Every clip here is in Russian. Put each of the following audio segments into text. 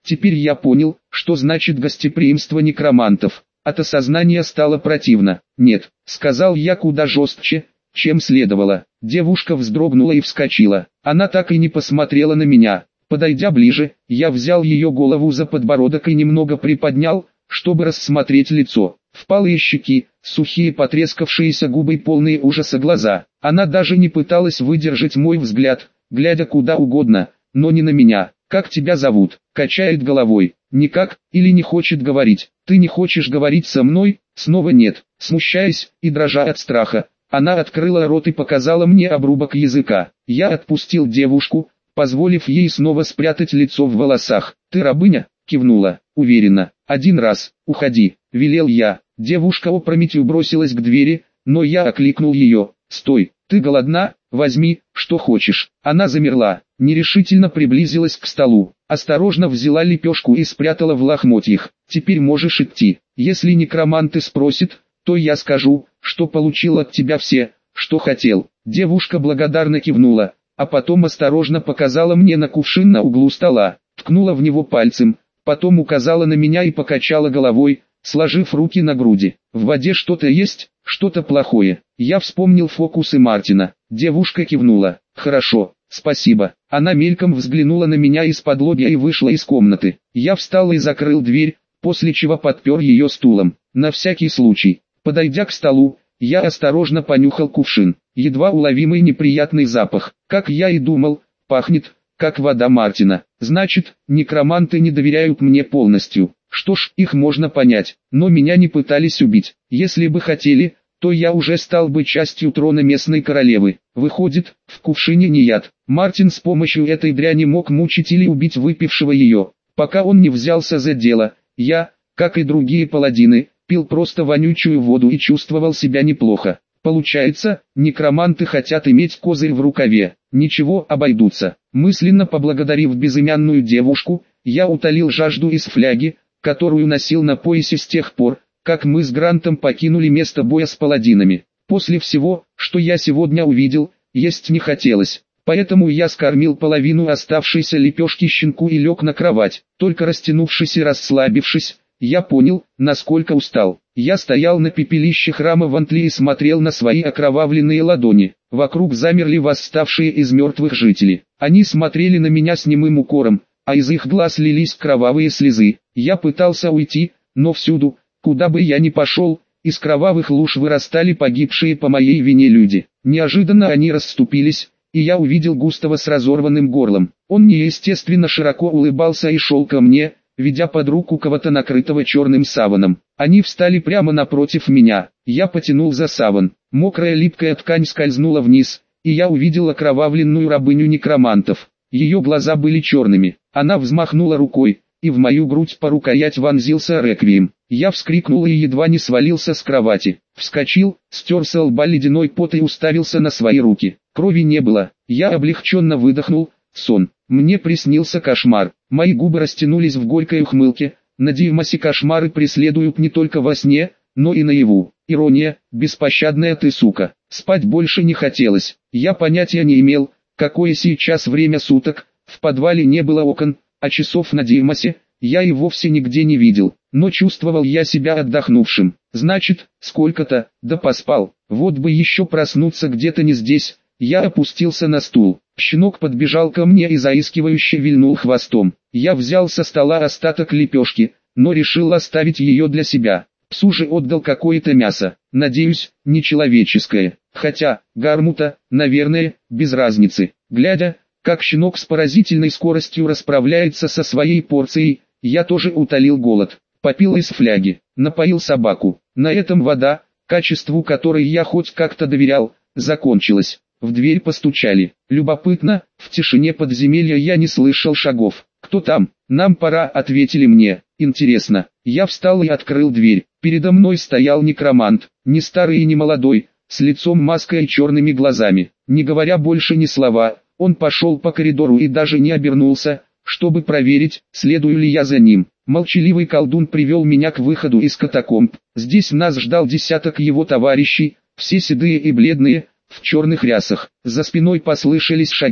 Теперь я понял, что значит гостеприимство некромантов. От осознания стало противно. «Нет», — сказал я куда жестче, чем следовало. Девушка вздрогнула и вскочила. Она так и не посмотрела на меня. Подойдя ближе, я взял ее голову за подбородок и немного приподнял, чтобы рассмотреть лицо. Впалые щеки, сухие потрескавшиеся губы, полные ужаса глаза. Она даже не пыталась выдержать мой взгляд, глядя куда угодно, но не на меня. «Как тебя зовут?» — качает головой. «Никак, или не хочет говорить?» «Ты не хочешь говорить со мной?» Снова нет. Смущаясь и дрожа от страха, она открыла рот и показала мне обрубок языка. Я отпустил девушку, позволив ей снова спрятать лицо в волосах. «Ты рабыня?» — кивнула. «Уверена. Один раз. Уходи», — велел я. Девушка опрометью бросилась к двери, но я окликнул ее. «Стой, ты голодна? Возьми, что хочешь». Она замерла, нерешительно приблизилась к столу, осторожно взяла лепешку и спрятала в лохмотьях. «Теперь можешь идти. Если некроманты спросят, то я скажу, что получил от тебя все, что хотел». Девушка благодарно кивнула, а потом осторожно показала мне на кувшин на углу стола, ткнула в него пальцем, потом указала на меня и покачала головой, сложив руки на груди. «В воде что-то есть, что-то плохое». Я вспомнил фокусы Мартина. Девушка кивнула. «Хорошо, спасибо». Она мельком взглянула на меня из-под-лобья и вышла из комнаты. Я встал и закрыл дверь, после чего подпер ее стулом. На всякий случай, подойдя к столу, я осторожно понюхал кувшин. Едва уловимый неприятный запах. Как я и думал, пахнет, как вода Мартина. Значит, некроманты не доверяют мне полностью. Что ж, их можно понять, но меня не пытались убить. Если бы хотели, то я уже стал бы частью трона местной королевы. Выходит, в кувшине не яд. Мартин с помощью этой дряни мог мучить или убить выпившего ее. Пока он не взялся за дело, я, как и другие паладины, пил просто вонючую воду и чувствовал себя неплохо. Получается, некроманты хотят иметь козырь в рукаве. Ничего, обойдутся. Мысленно поблагодарив безымянную девушку, я утолил жажду из фляги, которую носил на поясе с тех пор, как мы с Грантом покинули место боя с паладинами. После всего, что я сегодня увидел, есть не хотелось. Поэтому я скормил половину оставшейся лепешки щенку и лег на кровать. Только растянувшись и расслабившись, я понял, насколько устал. Я стоял на пепелище храма в Антли и смотрел на свои окровавленные ладони. Вокруг замерли восставшие из мертвых жители. Они смотрели на меня с немым укором, а из их глаз лились кровавые слезы. Я пытался уйти, но всюду, куда бы я ни пошел, из кровавых луж вырастали погибшие по моей вине люди. Неожиданно они расступились, и я увидел Густава с разорванным горлом. Он неестественно широко улыбался и шел ко мне, ведя под руку кого-то накрытого черным саваном. Они встали прямо напротив меня. Я потянул за саван. Мокрая липкая ткань скользнула вниз, и я увидел окровавленную рабыню некромантов. Ее глаза были черными. Она взмахнула рукой, и в мою грудь по рукоять вонзился реквием. Я вскрикнул и едва не свалился с кровати. Вскочил, стер с лба ледяной пот и уставился на свои руки. Крови не было. Я облегченно выдохнул. Сон. Мне приснился кошмар. Мои губы растянулись в горькой ухмылке. На Дивмасе кошмары преследуют не только во сне, но и наяву. Ирония, беспощадная ты сука. Спать больше не хотелось. Я понятия не имел, какое сейчас время суток. В подвале не было окон, а часов на Дивмасе я и вовсе нигде не видел. Но чувствовал я себя отдохнувшим. Значит, сколько-то, да поспал. Вот бы еще проснуться где-то не здесь. Я опустился на стул. Щенок подбежал ко мне и заискивающе вильнул хвостом. Я взял со стола остаток лепешки, но решил оставить ее для себя. Псу же отдал какое-то мясо, надеюсь, не человеческое. Хотя, гармута, наверное, без разницы. Глядя, как щенок с поразительной скоростью расправляется со своей порцией, я тоже утолил голод. Попил из фляги, напоил собаку. На этом вода, качеству которой я хоть как-то доверял, закончилась. В дверь постучали. Любопытно, в тишине подземелья я не слышал шагов. «Кто там?» «Нам пора», — ответили мне. «Интересно». Я встал и открыл дверь. Передо мной стоял некромант, не старый и не молодой, с лицом маской и черными глазами. Не говоря больше ни слова, он пошел по коридору и даже не обернулся, чтобы проверить, следую ли я за ним. Молчаливый колдун привел меня к выходу из катакомб. Здесь нас ждал десяток его товарищей, все седые и бледные, в черных рясах. За спиной послышались шаги,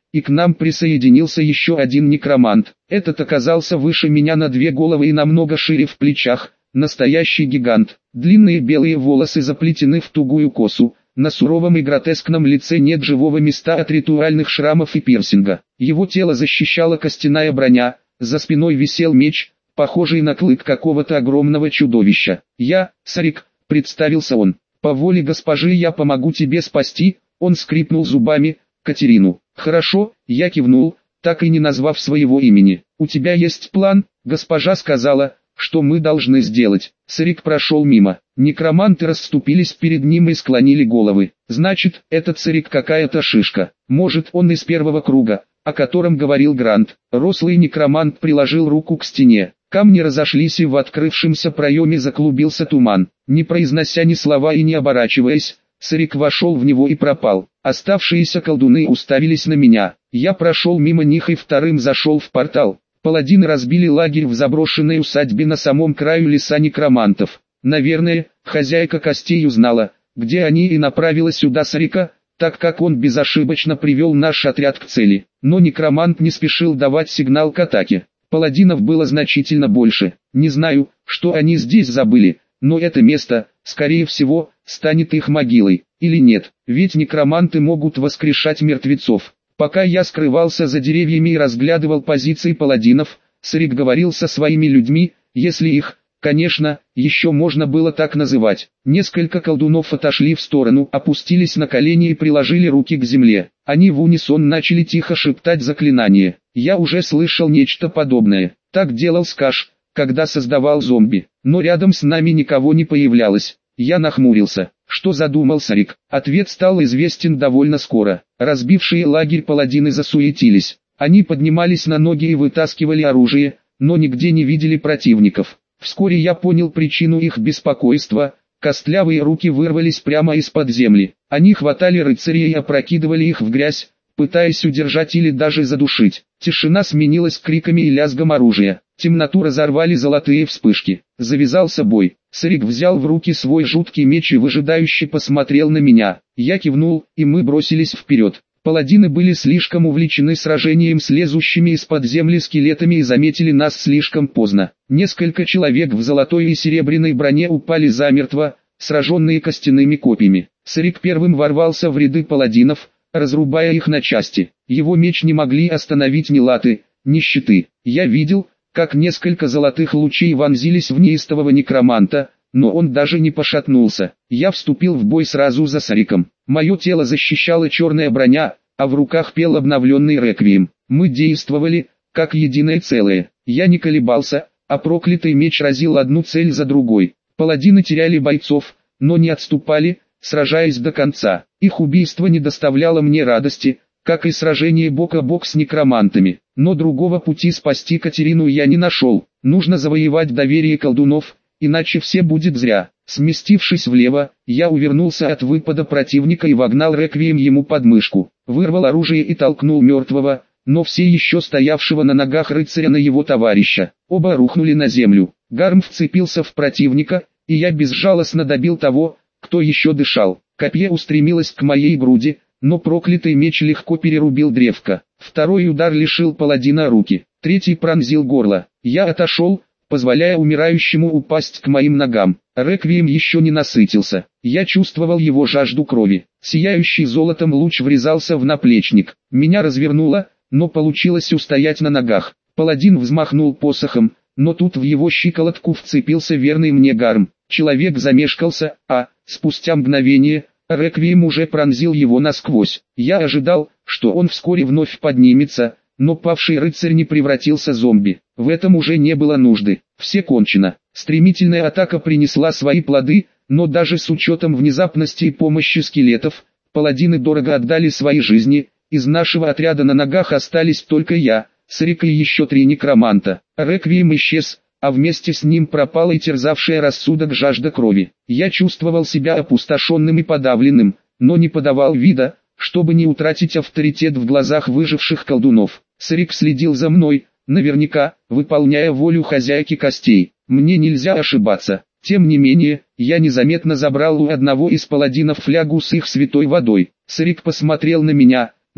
и к нам присоединился еще один некромант. Этот оказался выше меня на 2 головы и намного шире в плечах, настоящий гигант. Длинные белые волосы заплетены в тугую косу, на суровом и гротескном лице нет живого места от ритуальных шрамов и пирсинга. Его тело защищала костяная броня, за спиной висел меч, похожий на клык какого-то огромного чудовища. «Я, Сарик», — представился он, — «по воле госпожи я помогу тебе спасти», — он скрипнул зубами, — «Катерину». «Хорошо», — я кивнул, так и не назвав своего имени. «У тебя есть план?» Госпожа сказала, что мы должны сделать. Сарик прошел мимо. Некроманты расступились перед ним и склонили головы. «Значит, этот Сарик какая-то шишка. Может, он из первого круга, о котором говорил Грант». Рослый некромант приложил руку к стене. Камни разошлись, и в открывшемся проеме заклубился туман. Не произнося ни слова и не оборачиваясь, Сарик вошел в него и пропал. Оставшиеся колдуны уставились на меня. Я прошел мимо них и вторым зашел в портал. Паладины разбили лагерь в заброшенной усадьбе на самом краю леса некромантов. Наверное, хозяйка костей узнала, где они, и направила сюда Сарика, так как он безошибочно привел наш отряд к цели. Но некромант не спешил давать сигнал к атаке. Паладинов было значительно больше. Не знаю, что они здесь забыли, но это место, скорее всего, станет их могилой. Или нет, ведь некроманты могут воскрешать мертвецов. Пока я скрывался за деревьями и разглядывал позиции паладинов, Сарик говорил со своими людьми, если их, конечно, еще можно было так называть. Несколько колдунов отошли в сторону, опустились на колени и приложили руки к земле. Они в унисон начали тихо шептать заклинания. Я уже слышал нечто подобное. Так делал Скаш, когда создавал зомби. Но рядом с нами никого не появлялось. Я нахмурился. Что задумал Сарик? Ответ стал известен довольно скоро. Разбившие лагерь паладины засуетились. Они поднимались на ноги и вытаскивали оружие, но нигде не видели противников. Вскоре я понял причину их беспокойства. Костлявые руки вырвались прямо из-под земли. Они хватали рыцарей и опрокидывали их в грязь, пытаясь удержать или даже задушить. Тишина сменилась криками и лязгом оружия. Темноту разорвали золотые вспышки. Завязался бой. Сарик взял в руки свой жуткий меч и выжидающе посмотрел на меня. Я кивнул, и мы бросились вперед. Паладины были слишком увлечены сражением с лезущими из-под земли скелетами и заметили нас слишком поздно. Несколько человек в золотой и серебряной броне упали замертво, сраженные костяными копьями. Сарик первым ворвался в ряды паладинов, разрубая их на части. Его меч не могли остановить ни латы, ни щиты. Я видел, как несколько золотых лучей вонзились в неистового некроманта, но он даже не пошатнулся. Я вступил в бой сразу за Сариком. Мое тело защищала черная броня, а в руках пел обновленный реквием. Мы действовали, как единое целое. Я не колебался, а проклятый меч разил одну цель за другой. Паладины теряли бойцов, но не отступали, сражаясь до конца. Их убийство не доставляло мне радости, как и сражение бок о бок с некромантами. Но другого пути спасти Катерину я не нашел. Нужно завоевать доверие колдунов, иначе все будет зря. Сместившись влево, я увернулся от выпада противника и вогнал реквием ему под мышку. Вырвал оружие и толкнул мертвого, но все еще стоявшего на ногах рыцаря на его товарища. Оба рухнули на землю. Гарм вцепился в противника, и я безжалостно добил того, кто еще дышал. Копье устремилось к моей груди, но проклятый меч легко перерубил древко. Второй удар лишил паладина руки. Третий пронзил горло. Я отошел, позволяя умирающему упасть к моим ногам. Реквием еще не насытился. Я чувствовал его жажду крови. Сияющий золотом луч врезался в наплечник. Меня развернуло, но получилось устоять на ногах. Паладин взмахнул посохом, но тут в его щиколотку вцепился верный мне Гарм. Человек замешкался, а, спустя мгновение, реквием уже пронзил его насквозь. Я ожидал, что он вскоре вновь поднимется, но павший рыцарь не превратился в зомби. В этом уже не было нужды. Все кончено. Стремительная атака принесла свои плоды, но даже с учетом внезапности и помощи скелетов, паладины дорого отдали свои жизни. Из нашего отряда на ногах остались только я, Сарик и еще 3 некроманта. Реквием исчез, а вместе с ним пропала и терзавшая рассудок жажда крови. Я чувствовал себя опустошенным и подавленным, но не подавал вида, чтобы не утратить авторитет в глазах выживших колдунов. Сарик следил за мной, наверняка, выполняя волю хозяйки костей. Мне нельзя ошибаться. Тем не менее, я незаметно забрал у одного из паладинов флягу с их святой водой. Сарик посмотрел на меня,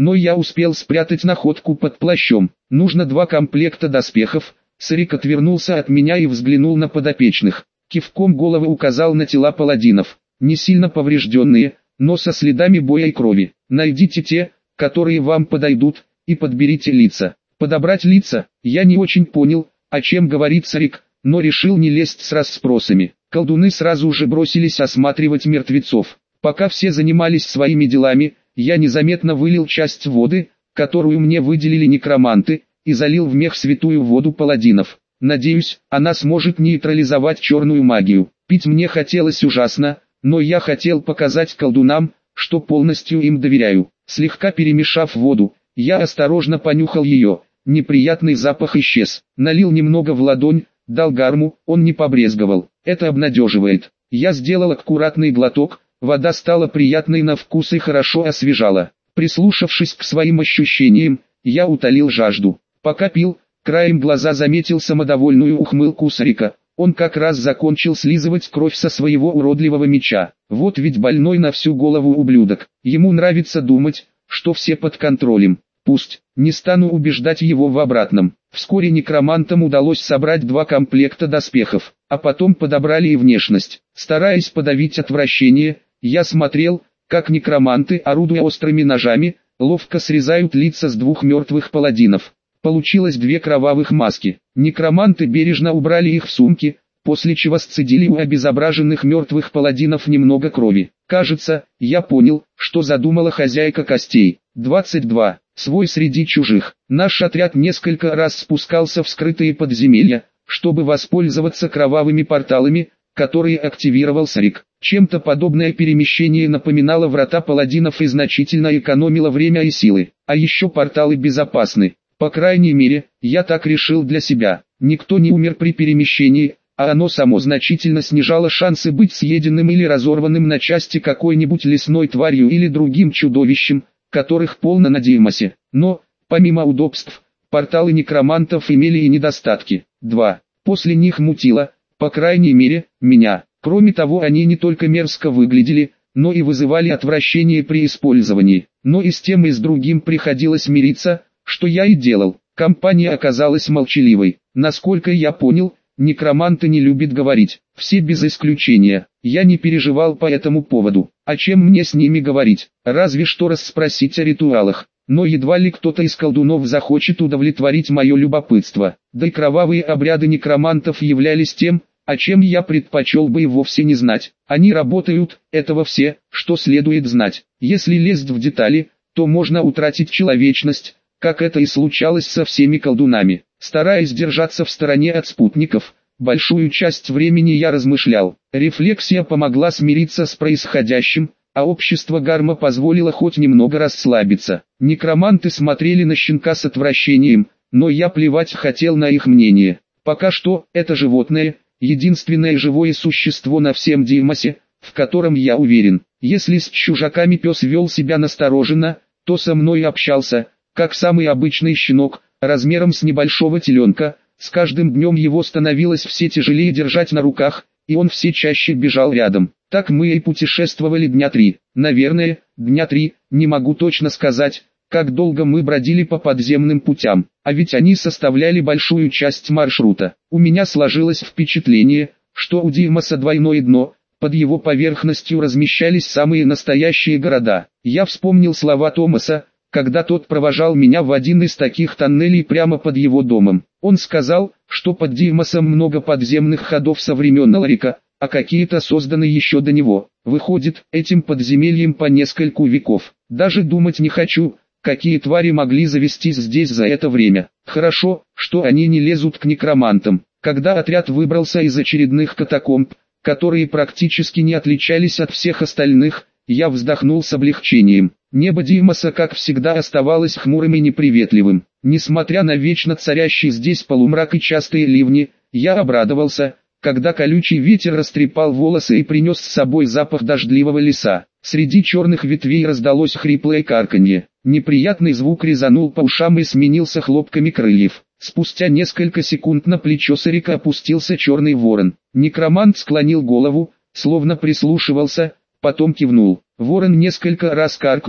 но я успел спрятать находку под плащом. Нужно 2 комплекта доспехов. Сарик отвернулся от меня и взглянул на подопечных. Кивком головы указал на тела паладинов. Не сильно поврежденные, но со следами боя и крови. Найдите те, которые вам подойдут, и подберите лица. Подобрать лица? Я не очень понял, о чем говорит Сарик, но решил не лезть с расспросами. Колдуны сразу же бросились осматривать мертвецов. Пока все занимались своими делами, я незаметно вылил часть воды, которую мне выделили некроманты, и залил в мех святую воду паладинов. Надеюсь, она сможет нейтрализовать черную магию. Пить мне хотелось ужасно, но я хотел показать колдунам, что полностью им доверяю. Слегка перемешав воду, я осторожно понюхал ее. Неприятный запах исчез. Налил немного в ладонь, дал гарму, он не побрезговал. Это обнадеживает. Я сделал аккуратный глоток, вода стала приятной на вкус и хорошо освежала. Прислушавшись к своим ощущениям, я утолил жажду. Пока пил, краем глаза заметил самодовольную ухмылку Сарика. Он как раз закончил слизывать кровь со своего уродливого меча. Вот ведь больной на всю голову ублюдок. Ему нравится думать, что все под контролем. Пусть, не стану убеждать его в обратном. Вскоре некромантам удалось собрать 2 комплекта доспехов, а потом подобрали и внешность. Стараясь подавить отвращение, я смотрел, как некроманты, орудуя острыми ножами, ловко срезают лица с 2 мертвых паладинов. Получилось 2 кровавых маски. Некроманты бережно убрали их в сумки, после чего сцедили у обезображенных мертвых паладинов немного крови. Кажется, я понял, что задумала хозяйка костей. 22. Свой среди чужих. Наш отряд несколько раз спускался в скрытые подземелья, чтобы воспользоваться кровавыми порталами, которые активировал Сарик. Чем-то подобное перемещение напоминало врата паладинов и значительно экономило время и силы. А еще порталы безопасны. По крайней мере, я так решил для себя. Никто не умер при перемещении, а оно само значительно снижало шансы быть съеденным или разорванным на части какой-нибудь лесной тварью или другим чудовищем, которых полно на Деймосе. Но, помимо удобств, порталы некромантов имели и недостатки. 2. После них мутило, по крайней мере, меня. Кроме того, они не только мерзко выглядели, но и вызывали отвращение при использовании. Но и с тем и с другим приходилось мириться, что я и делал. Компания оказалась молчаливой. Насколько я понял, некроманты не любят говорить. Все без исключения. Я не переживал по этому поводу. О чем мне с ними говорить? Разве что расспросить о ритуалах. Но едва ли кто-то из колдунов захочет удовлетворить мое любопытство. Да и кровавые обряды некромантов являлись тем, о чем я предпочел бы и вовсе не знать. Они работают, этого все, что следует знать. Если лезть в детали, то можно утратить человечность, как это и случалось со всеми колдунами. Стараясь держаться в стороне от спутников, большую часть времени я размышлял. Рефлексия помогла смириться с происходящим, а общество Гарма позволило хоть немного расслабиться. Некроманты смотрели на щенка с отвращением, но я плевать хотел на их мнение. Пока что, это животное, единственное живое существо на всем Деймосе, в котором я уверен. Если с чужаками пес вел себя настороженно, то со мной общался, как самый обычный щенок, размером с небольшого теленка. С каждым днем его становилось все тяжелее держать на руках, и он все чаще бежал рядом. Так мы и путешествовали дня 3. Наверное, дня 3, не могу точно сказать, как долго мы бродили по подземным путям, а ведь они составляли большую часть маршрута. У меня сложилось впечатление, что у Деймоса двойное дно, под его поверхностью размещались самые настоящие города. Я вспомнил слова Томаса, когда тот провожал меня в один из таких тоннелей прямо под его домом. Он сказал, что под Деймосом много подземных ходов со времен Аларика, а какие-то созданы еще до него. Выходит, этим подземельем по нескольку веков. Даже думать не хочу, какие твари могли завестись здесь за это время. Хорошо, что они не лезут к некромантам. Когда отряд выбрался из очередных катакомб, которые практически не отличались от всех остальных, я вздохнул с облегчением. Небо Деймоса, как всегда, оставалось хмурым и неприветливым. Несмотря на вечно царящий здесь полумрак и частые ливни, я обрадовался, когда колючий ветер растрепал волосы и принес с собой запах дождливого леса. Среди черных ветвей раздалось хриплое карканье. Неприятный звук резанул по ушам и сменился хлопками крыльев. Спустя несколько секунд на плечо Сарика опустился черный ворон. Некромант склонил голову, словно прислушивался, потом кивнул. Ворон несколько раз каркнул,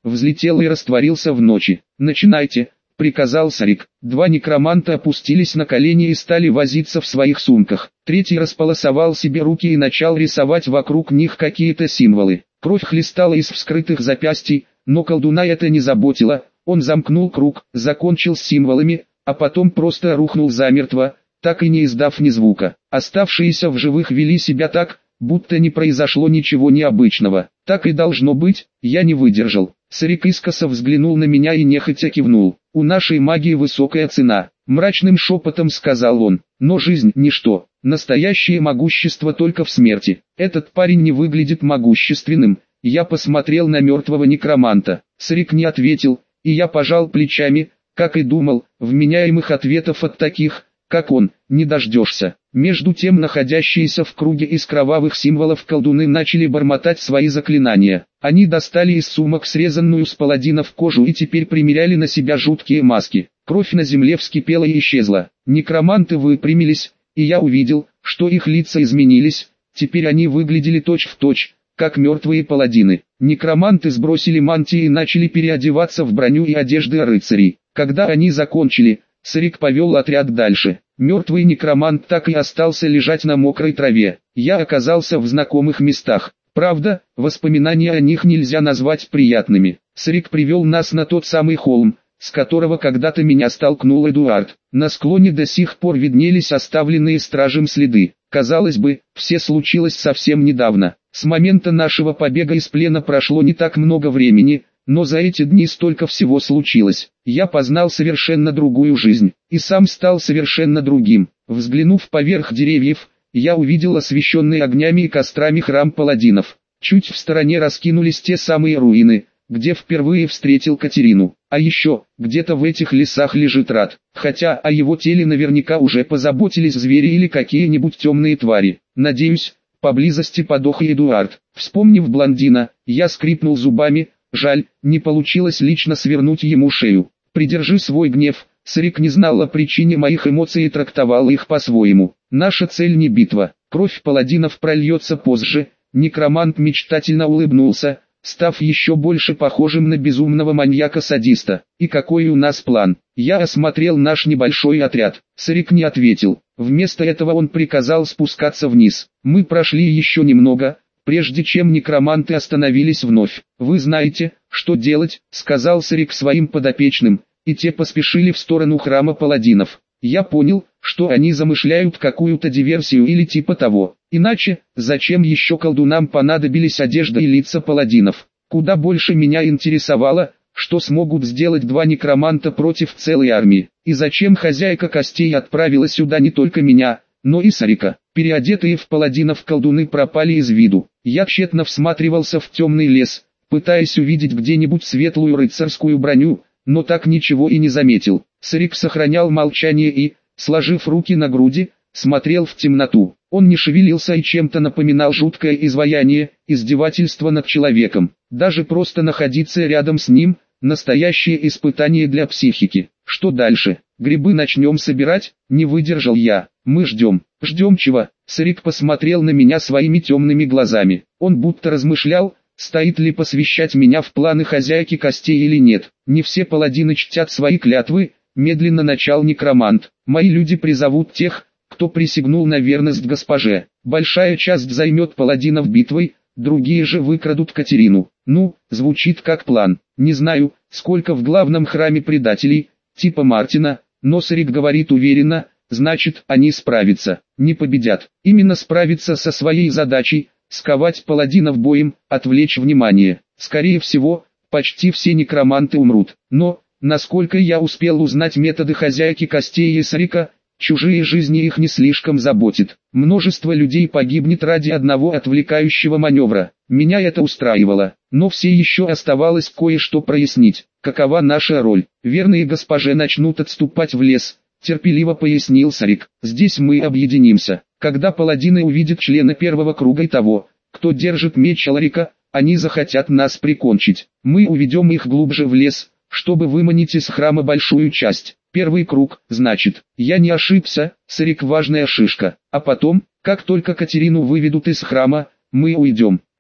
взлетел и растворился в ночи. «Начинайте», — приказал Сарик. Два некроманта опустились на колени и стали возиться в своих сумках. Третий располосовал себе руки и начал рисовать вокруг них какие-то символы. Кровь хлестала из вскрытых запястий, но колдуна это не заботило. Он замкнул круг, закончил с символами, а потом просто рухнул замертво, так и не издав ни звука. Оставшиеся в живых вели себя так, будто не произошло ничего необычного. Так и должно быть, я не выдержал. Сарик искоса взглянул на меня и нехотя кивнул. «У нашей магии высокая цена», — мрачным шепотом сказал он. «Но жизнь — ничто. Настоящее могущество только в смерти. Этот парень не выглядит могущественным». Я посмотрел на мертвого некроманта. Сарик не ответил, и я пожал плечами, как и думал, вменяемых ответов от таких, как он, не дождешься. Между тем находящиеся в круге из кровавых символов колдуны начали бормотать свои заклинания. Они достали из сумок срезанную с паладинов кожу и теперь примеряли на себя жуткие маски. Кровь на земле вскипела и исчезла. Некроманты выпрямились, и я увидел, что их лица изменились, теперь они выглядели точь-в-точь, как мертвые паладины. Некроманты сбросили мантии и начали переодеваться в броню и одежды рыцарей. Когда они закончили, Сарик повел отряд дальше. Мертвый некромант так и остался лежать на мокрой траве. Я оказался в знакомых местах. Правда, воспоминания о них нельзя назвать приятными. Сарик привел нас на тот самый холм, с которого когда-то меня столкнул Эдуард. На склоне до сих пор виднелись оставленные стражем следы. Казалось бы, все случилось совсем недавно. С момента нашего побега из плена прошло не так много времени, но за эти дни столько всего случилось. Я познал совершенно другую жизнь, и сам стал совершенно другим. Взглянув поверх деревьев, я увидел освещенный огнями и кострами храм паладинов. Чуть в стороне раскинулись те самые руины, где впервые встретил Катерину. А еще, где-то в этих лесах лежит Рад, хотя о его теле наверняка уже позаботились звери или какие-нибудь темные твари. Надеюсь, поблизости подох и Эдуард. Вспомнив блондина, я скрипнул зубами. Жаль, не получилось лично свернуть ему шею. Придержи свой гнев. Сарик не знал о причине моих эмоций и трактовал их по-своему. Наша цель не битва. Кровь паладинов прольется позже. Некромант мечтательно улыбнулся, став еще больше похожим на безумного маньяка-садиста. И какой у нас план? Я осмотрел наш небольшой отряд. Сарик не ответил. Вместо этого он приказал спускаться вниз. Мы прошли еще немного, прежде чем некроманты остановились вновь. «Вы знаете, что делать», — сказал Сарик своим подопечным, и те поспешили в сторону храма паладинов. Я понял, что они замышляют какую-то диверсию или типа того. Иначе, зачем еще колдунам понадобились одежда и лица паладинов? Куда больше меня интересовало, что смогут сделать два некроманта против целой армии. И зачем хозяйка костей отправила сюда не только меня, но и Сарика. Переодетые в паладинов колдуны пропали из виду. Я тщетно всматривался в темный лес, пытаясь увидеть где-нибудь светлую рыцарскую броню, но так ничего и не заметил. Сарик сохранял молчание и, сложив руки на груди, смотрел в темноту. Он не шевелился и чем-то напоминал жуткое изваяние, издевательство над человеком. Даже просто находиться рядом с ним – настоящее испытание для психики. Что дальше? Грибы начнем собирать? Не выдержал я. Мы ждем. Ждем чего? Сарик посмотрел на меня своими темными глазами. Он будто размышлял, стоит ли посвящать меня в планы хозяйки костей или нет. Не все паладины чтят свои клятвы, медленно начал некромант. Мои люди призовут тех, кто присягнул на верность госпоже. Большая часть займет паладинов битвой, другие же выкрадут Катерину. Ну, звучит как план. Не знаю, сколько в главном храме предателей, типа Мартина, но Сарик говорит уверенно, значит, они справятся. Не победят. Именно справиться со своей задачей, сковать паладинов боем, отвлечь внимание. Скорее всего, почти все некроманты умрут. Но, насколько я успел узнать методы хозяйки костей и Сарика, чужие жизни их не слишком заботит. Множество людей погибнет ради одного отвлекающего маневра. Меня это устраивало, но все еще оставалось кое-что прояснить. Какова наша роль? Верные госпоже начнут отступать в лес, терпеливо пояснил Сарик. Здесь мы объединимся. Когда паладины увидят члена первого круга и того, кто держит меч Аларика, они захотят нас прикончить. Мы уведем их глубже в лес, чтобы выманить из храма большую часть. Первый круг, значит, я не ошибся, Сарик важная шишка. А потом, как только Катерину выведут из храма, мы уйдем.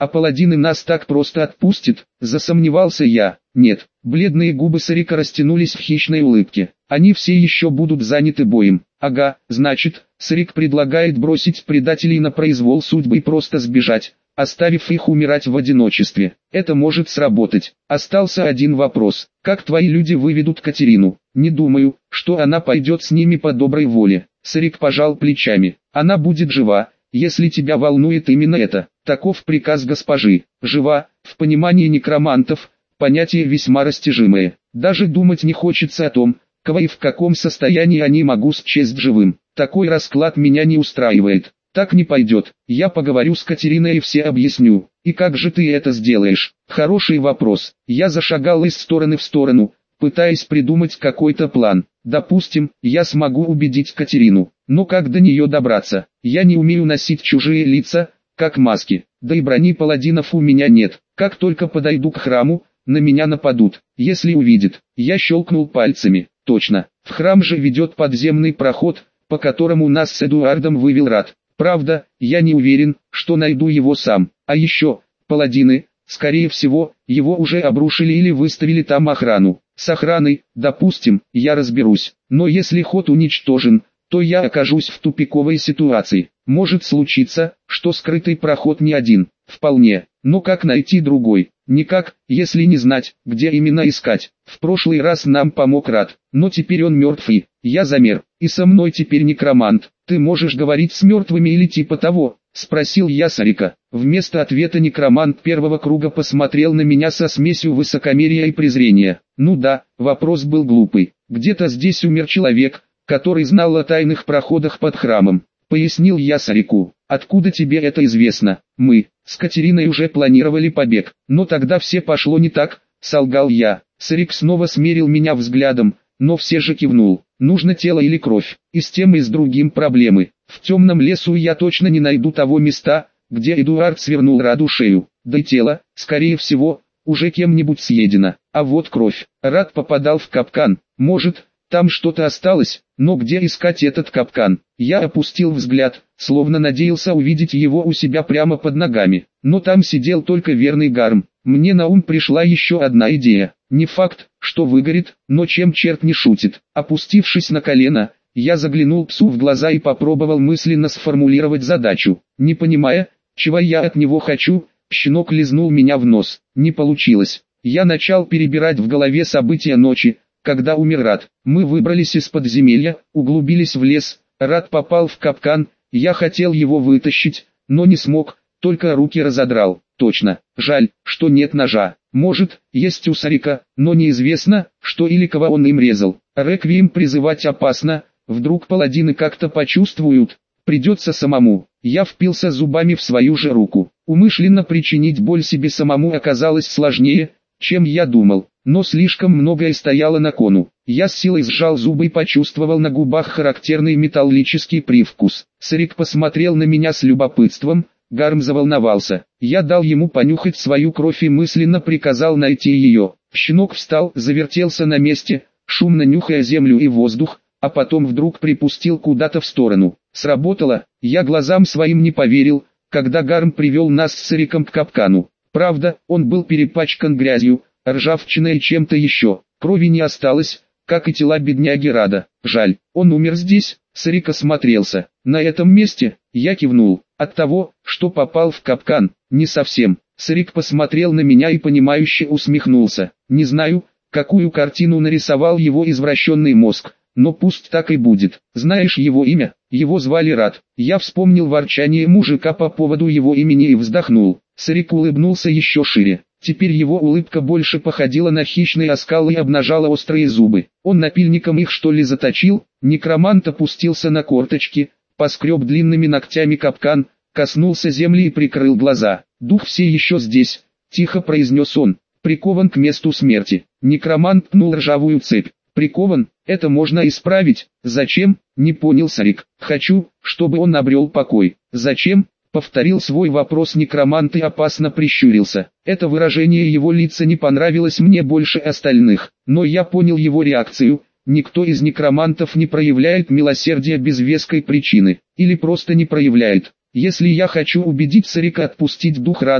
А паладины нас так просто отпустят, засомневался я. Нет, бледные губы Сарика растянулись в хищной улыбке. Они все еще будут заняты боем. Ага, значит, Сарик предлагает бросить предателей на произвол судьбы и просто сбежать, оставив их умирать в одиночестве. Это может сработать. Остался один вопрос. Как твои люди выведут Катерину? Не думаю, что она пойдет с ними по доброй воле. Сарик пожал плечами. Она будет жива, если тебя волнует именно это. Таков приказ госпожи. Жива, в понимании некромантов, понятие весьма растяжимое. Даже думать не хочется о том, кого и в каком состоянии они могу счесть живым. Такой расклад меня не устраивает. Так не пойдет. Я поговорю с Катериной и все объясню. И как же ты это сделаешь? Хороший вопрос. Я зашагал из стороны в сторону, пытаясь придумать какой-то план. Допустим, я смогу убедить Катерину. Но как до нее добраться? Я не умею носить чужие лица, как маски. Да и брони паладинов у меня нет. Как только подойду к храму, на меня нападут. Если увидят. Я щелкнул пальцами. Точно. В храм же ведет подземный проход, по которому нас с Эдуардом вывел Рад. Правда, я не уверен, что найду его сам. А еще, паладины, скорее всего, его уже обрушили или выставили там охрану. С охраной, допустим, я разберусь. Но если ход уничтожен, то я окажусь в тупиковой ситуации. Может случиться, что скрытый проход не один. Вполне. Но как найти другой? Никак, если не знать, где именно искать. В прошлый раз нам помог Рад, но теперь он мертв и я замер. И со мной теперь некромант. Ты можешь говорить с мертвыми или типа того? Спросил я Сарика. Вместо ответа некромант первого круга посмотрел на меня со смесью высокомерия и презрения. Ну да, вопрос был глупый. Где-то здесь умер человек, который знал о тайных проходах под храмом. Пояснил я Сарику. Откуда тебе это известно? Мы с Катериной уже планировали побег, но тогда все пошло не так, солгал я. Сарик снова смерил меня взглядом, но все же кивнул. Нужно тело или кровь. И с тем и с другим проблемы. В темном лесу я точно не найду того места, где Эдуард свернул Раду шею. Да и тело, скорее всего, уже кем-нибудь съедено. А вот кровь. Рад попадал в капкан. Может, там что-то осталось, но где искать этот капкан? Я опустил взгляд, словно надеялся увидеть его у себя прямо под ногами. Но там сидел только верный Гарм. Мне на ум пришла еще одна идея. Не факт, что выгорит, но чем черт не шутит. Опустившись на колено, я заглянул псу в глаза и попробовал мысленно сформулировать задачу. Не понимая, чего я от него хочу, щенок лизнул меня в нос. Не получилось. Я начал перебирать в голове события ночи, когда умер Рад. Мы выбрались из подземелья, углубились в лес, Рад попал в капкан, я хотел его вытащить, но не смог, только руки разодрал. Точно, жаль, что нет ножа. Может, есть у Сарика, но неизвестно, что или кого он им резал. Реквием призывать опасно, вдруг паладины как-то почувствуют, придется самому. Я впился зубами в свою же руку. Умышленно причинить боль себе самому оказалось сложнее, чем я думал, но слишком многое стояло на кону. Я с силой сжал зубы и почувствовал на губах характерный металлический привкус. Сарик посмотрел на меня с любопытством, Гарм заволновался. Я дал ему понюхать свою кровь и мысленно приказал найти ее. Щенок встал, завертелся на месте, шумно нюхая землю и воздух, а потом вдруг припустил куда-то в сторону. Сработало, я глазам своим не поверил, когда Гарм привел нас с Сариком к капкану. Правда, он был перепачкан грязью, ржавчиной и чем-то еще. Крови не осталось, как и тела бедняги Рада. Жаль, он умер здесь. Сарик осмотрелся. На этом месте, я кивнул. От того, что попал в капкан, не совсем. Сарик посмотрел на меня и понимающе усмехнулся. Не знаю, какую картину нарисовал его извращенный мозг, но пусть так и будет. Знаешь его имя? Его звали Рад. Я вспомнил ворчание мужика по поводу его имени и вздохнул. Сарик улыбнулся еще шире. Теперь его улыбка больше походила на хищный оскал и обнажала острые зубы. Он напильником их что ли заточил? Некромант опустился на корточки, поскреб длинными ногтями капкан, коснулся земли и прикрыл глаза. «Дух все еще здесь», — тихо произнес он, — «прикован к месту смерти». Некромант пнул ржавую цепь. «Прикован? Это можно исправить. Зачем?» — не понял Сарик. «Хочу, чтобы он обрел покой». «Зачем?» — повторил свой вопрос некромант и опасно прищурился. Это выражение его лица не понравилось мне больше остальных, но я понял его реакцию. Никто из некромантов не проявляет милосердия без веской причины, или просто не проявляет. Если я хочу убедить Сарика отпустить дух Рада,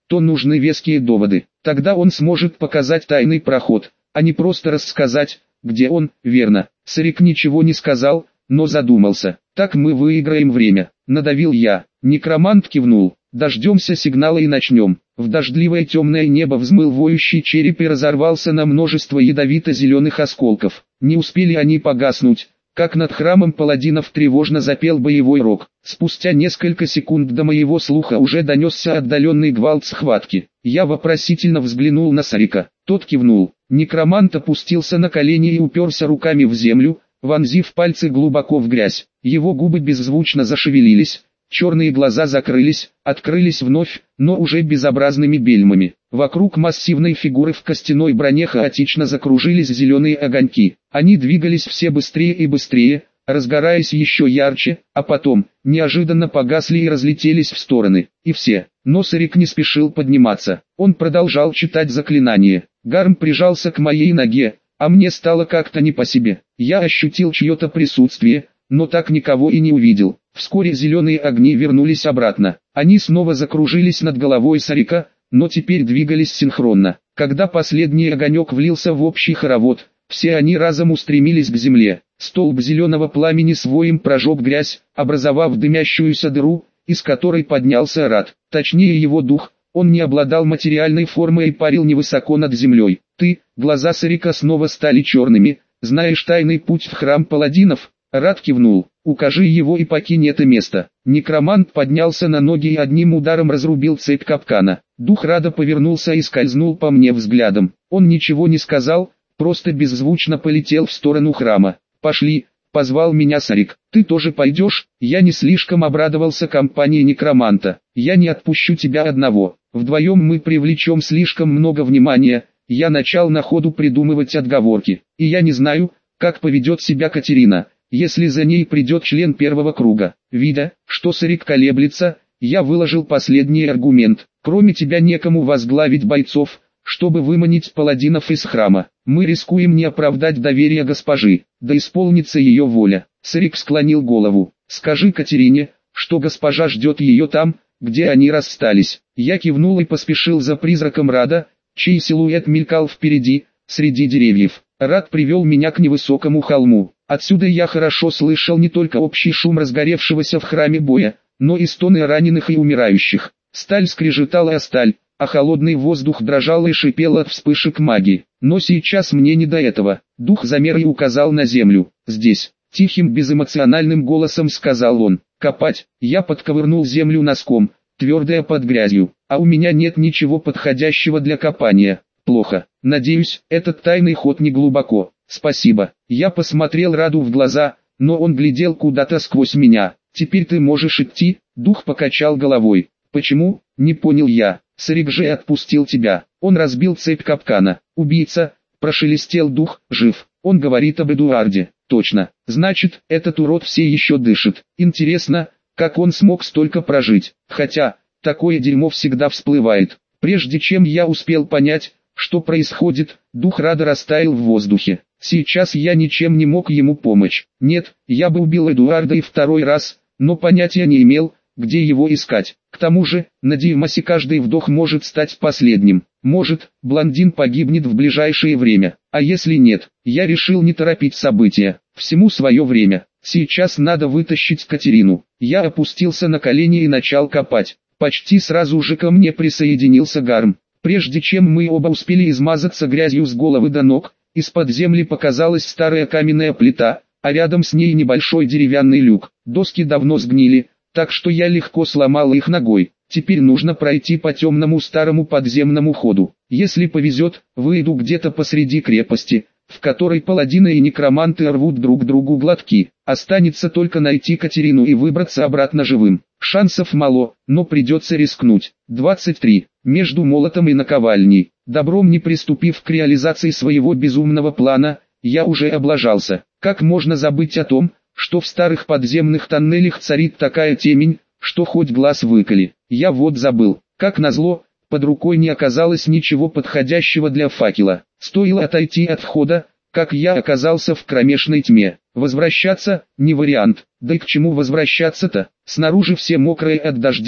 то нужны веские доводы. Тогда он сможет показать тайный проход, а не просто рассказать, где он. Верно. Сарик ничего не сказал, но задумался. Так мы выиграем время, надавил я. Некромант кивнул. Дождемся сигнала и начнем. В дождливое темное небо взмыл воющий череп и разорвался на множество ядовито-зеленых осколков. Не успели они погаснуть, как над храмом паладинов тревожно запел боевой рог. Спустя несколько секунд до моего слуха уже донесся отдаленный гвалт схватки. Я вопросительно взглянул на Сарика. Тот кивнул. Некромант опустился на колени и уперся руками в землю, вонзив пальцы глубоко в грязь. Его губы беззвучно зашевелились, черные глаза закрылись, открылись вновь, но уже безобразными бельмами. Вокруг массивной фигуры в костяной броне хаотично закружились зеленые огоньки. Они двигались все быстрее и быстрее, разгораясь еще ярче, а потом, неожиданно погасли и разлетелись в стороны. И все. Но Сарик не спешил подниматься. Он продолжал читать заклинание. Гарм прижался к моей ноге, а мне стало как-то не по себе. Я ощутил чье-то присутствие, но так никого и не увидел. Вскоре зеленые огни вернулись обратно. Они снова закружились над головой Сарика, но теперь двигались синхронно. Когда последний огонек влился в общий хоровод, все они разом устремились к земле. Столб зеленого пламени своим прожег грязь, образовав дымящуюся дыру, из которой поднялся Рад. Точнее его дух, он не обладал материальной формой и парил невысоко над землей. Ты, глаза Сарика снова стали черными, знаешь тайный путь в храм паладинов? Рад кивнул. Укажи его и покинь это место. Некромант поднялся на ноги и одним ударом разрубил цепь капкана. Дух Рада повернулся и скользнул по мне взглядом. Он ничего не сказал, просто беззвучно полетел в сторону храма. «Пошли», — позвал меня Сарик. «Ты тоже пойдешь?» Я не слишком обрадовался компании некроманта. «Я не отпущу тебя одного. Вдвоем мы привлечем слишком много внимания». Я начал на ходу придумывать отговорки. И я не знаю, как поведет себя Катерина, если за ней придет член первого круга. Видя, что Сарик колеблется, я выложил последний аргумент. Кроме тебя некому возглавить бойцов, чтобы выманить паладинов из храма. Мы рискуем не оправдать доверие госпожи, да исполнится ее воля. Сарик склонил голову. Скажи Катерине, что госпожа ждет ее там, где они расстались. Я кивнул и поспешил за призраком Рада, чей силуэт мелькал впереди, среди деревьев. Рад привел меня к невысокому холму. Отсюда я хорошо слышал не только общий шум разгоревшегося в храме боя, но и стоны раненых и умирающих. Сталь скрежетала о сталь, а холодный воздух дрожал и шипел от вспышек магии. Но сейчас мне не до этого. Дух замер и указал на землю. «Здесь», — тихим безэмоциональным голосом сказал он. «Копать». Я подковырнул землю носком, твердая под грязью. «А у меня нет ничего подходящего для копания». «Плохо. Надеюсь, этот тайный ход не глубоко». «Спасибо». Я посмотрел Раду в глаза, но он глядел куда-то сквозь меня. «Теперь ты можешь идти?» Дух покачал головой. «Почему?» — не понял я. «Сарик же отпустил тебя». Он разбил цепь капкана. «Убийца», — прошелестел дух, — «жив». Он говорит об Эдуарде. «Точно. Значит, этот урод все еще дышит. Интересно, как он смог столько прожить. Хотя, такое дерьмо всегда всплывает». Прежде чем я успел понять, что происходит, дух Рада растаял в воздухе. Сейчас я ничем не мог ему помочь. Нет, я бы убил Эдуарда и второй раз, но понятия не имел, где его искать. К тому же, на Димасе каждый вдох может стать последним. Может, блондин погибнет в ближайшее время. А если нет, я решил не торопить события. Всему свое время. Сейчас надо вытащить Катерину. Я опустился на колени и начал копать. Почти сразу же ко мне присоединился Гарм. Прежде чем мы оба успели измазаться грязью с головы до ног, из-под земли показалась старая каменная плита, а рядом с ней небольшой деревянный люк. Доски давно сгнили, так что я легко сломал их ногой. Теперь нужно пройти по темному старому подземному ходу. Если повезет, выйду где-то посреди крепости, в которой паладины и некроманты рвут друг другу глотки. Останется только найти Катерину и выбраться обратно живым. Шансов мало, но придется рискнуть. 23. Между молотом и наковальней. Добром не приступив к реализации своего безумного плана, я уже облажался. Как можно забыть о том, что в старых подземных тоннелях царит такая темень, что хоть глаз выколи. Я вот забыл. Как назло, под рукой не оказалось ничего подходящего для факела. Стоило отойти от входа, как я оказался в кромешной тьме. Возвращаться – не вариант. Да и к чему возвращаться-то? Снаружи все мокрые от дождя,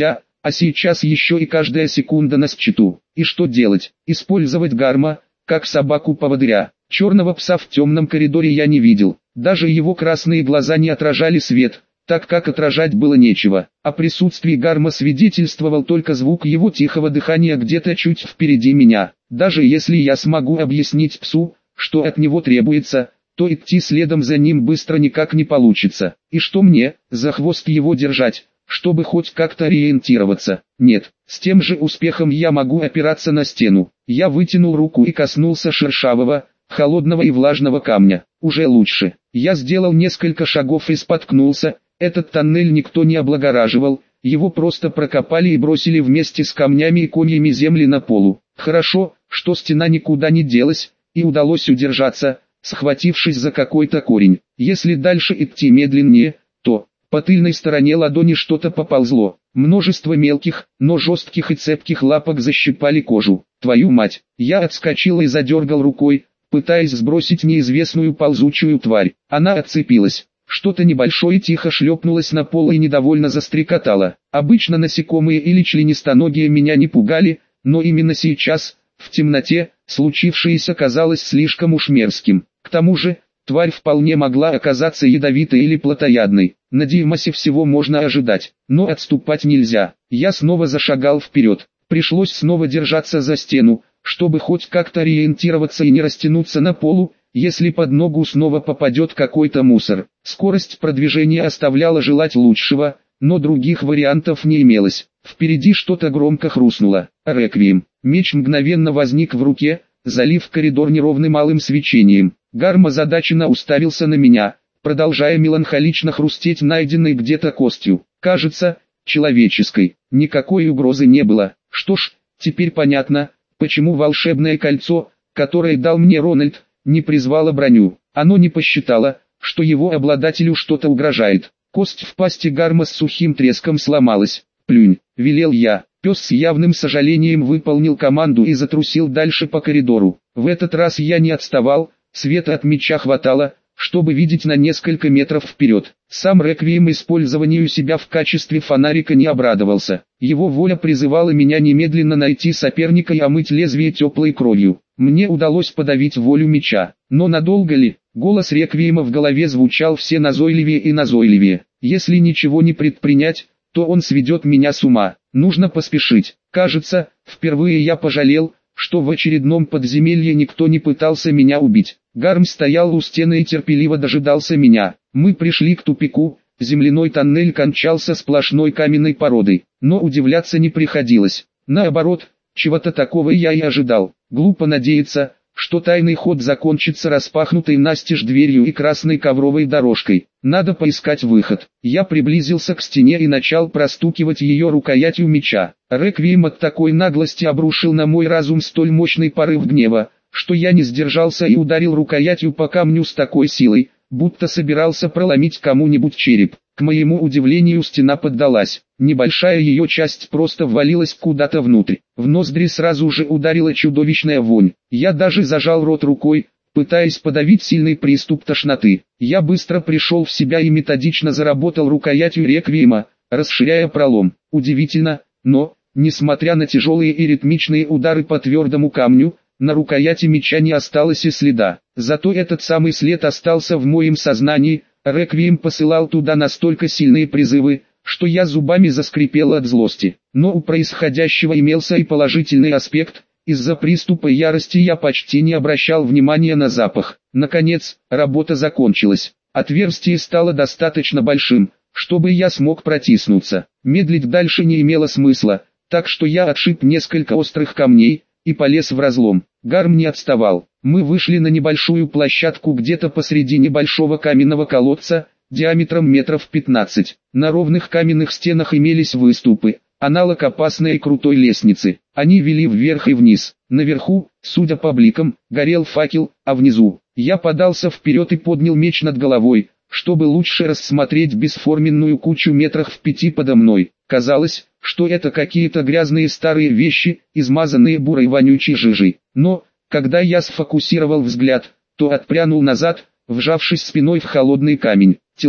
а сейчас еще и каждая секунда на счету. И что делать? Использовать Гарма, как собаку-поводыря. Черного пса в темном коридоре я не видел, даже его красные глаза не отражали свет, так как отражать было нечего. О присутствии Гарма свидетельствовал только звук его тихого дыхания где-то чуть впереди меня. Даже если я смогу объяснить псу, что от него требуется, то идти следом за ним быстро никак не получится. И что мне, за хвост его держать, чтобы хоть как-то ориентироваться? Нет, с тем же успехом я могу опираться на стену. Я вытянул руку и коснулся шершавого, холодного и влажного камня. Уже лучше. Я сделал несколько шагов и споткнулся. Этот тоннель никто не облагораживал, его просто прокопали и бросили вместе с камнями и комьями земли на полу. Хорошо, что стена никуда не делась, и удалось удержаться, схватившись за какой-то корень. Если дальше идти медленнее, то по тыльной стороне ладони что-то поползло. Множество мелких, но жестких и цепких лапок защипали кожу. Твою мать! Я отскочил и задергал рукой, пытаясь сбросить неизвестную ползучую тварь. Она отцепилась. Что-то небольшое тихо шлепнулось на пол и недовольно застрекотало. Обычно насекомые или членистоногие меня не пугали, но именно сейчас, в темноте, случившееся казалось слишком уж мерзким. К тому же, тварь вполне могла оказаться ядовитой или плотоядной. На Димасе всего можно ожидать, но отступать нельзя. Я снова зашагал вперед. Пришлось снова держаться за стену, чтобы хоть как-то ориентироваться и не растянуться на полу, если под ногу снова попадет какой-то мусор. Скорость продвижения оставляла желать лучшего, но других вариантов не имелось. Впереди что-то громко хрустнуло. Реквием. Меч мгновенно возник в руке, залив коридор неровным малым свечением. Гарм озадаченно уставился на меня, продолжая меланхолично хрустеть найденной где-то костью. Кажется, человеческой. Никакой угрозы не было. Что ж, теперь понятно, почему волшебное кольцо, которое дал мне Рональд, не призвало броню. Оно не посчитало, что его обладателю что-то угрожает. Кость в пасти Гарма с сухим треском сломалась. «Плюнь», — велел я. Пес с явным сожалением выполнил команду и затрусил дальше по коридору. В этот раз я не отставал, света от меча хватало, чтобы видеть на несколько метров вперед. Сам Реквием использованию себя в качестве фонарика не обрадовался. Его воля призывала меня немедленно найти соперника и омыть лезвие теплой кровью. Мне удалось подавить волю меча. Но надолго ли? Голос Реквиема в голове звучал все назойливее и назойливее. Если ничего не предпринять, то он сведет меня с ума. Нужно поспешить. Кажется, впервые я пожалел, что в очередном подземелье никто не пытался меня убить. Гарм стоял у стены и терпеливо дожидался меня. Мы пришли к тупику, земляной тоннель кончался сплошной каменной породой. Но удивляться не приходилось. Наоборот, чего-то такого я и ожидал. Глупо надеяться, что тайный ход закончится распахнутой настежь дверью и красной ковровой дорожкой. Надо поискать выход. Я приблизился к стене и начал простукивать ее рукоятью меча. Реквием от такой наглости обрушил на мой разум столь мощный порыв гнева, что я не сдержался и ударил рукоятью по камню с такой силой, будто собирался проломить кому-нибудь череп. К моему удивлению, стена поддалась. Небольшая ее часть просто ввалилась куда-то внутрь. В ноздри сразу же ударила чудовищная вонь. Я даже зажал рот рукой, пытаясь подавить сильный приступ тошноты. Я быстро пришел в себя и методично заработал рукоятью Реквиема, расширяя пролом. Удивительно, но, несмотря на тяжелые и ритмичные удары по твердому камню, на рукояти меча не осталось и следа. Зато этот самый след остался в моем сознании. Реквием посылал туда настолько сильные призывы, что я зубами заскрипел от злости. Но у происходящего имелся и положительный аспект. Из-за приступа ярости я почти не обращал внимания на запах. Наконец, работа закончилась. Отверстие стало достаточно большим, чтобы я смог протиснуться. Медлить дальше не имело смысла, так что я отшиб несколько острых камней и полез в разлом. Гарм не отставал. Мы вышли на небольшую площадку где-то посреди небольшого каменного колодца, диаметром метров 15. На ровных каменных стенах имелись выступы, аналог опасной и крутой лестницы. Они вели вверх и вниз. Наверху, судя по бликам, горел факел, а внизу. Я подался вперед и поднял меч над головой, чтобы лучше рассмотреть бесформенную кучу метрах в 5 подо мной. Казалось, что это какие-то грязные старые вещи, измазанные бурой вонючей жижей. Но, когда я сфокусировал взгляд, то отпрянул назад, вжавшись спиной в холодный камень. Тела,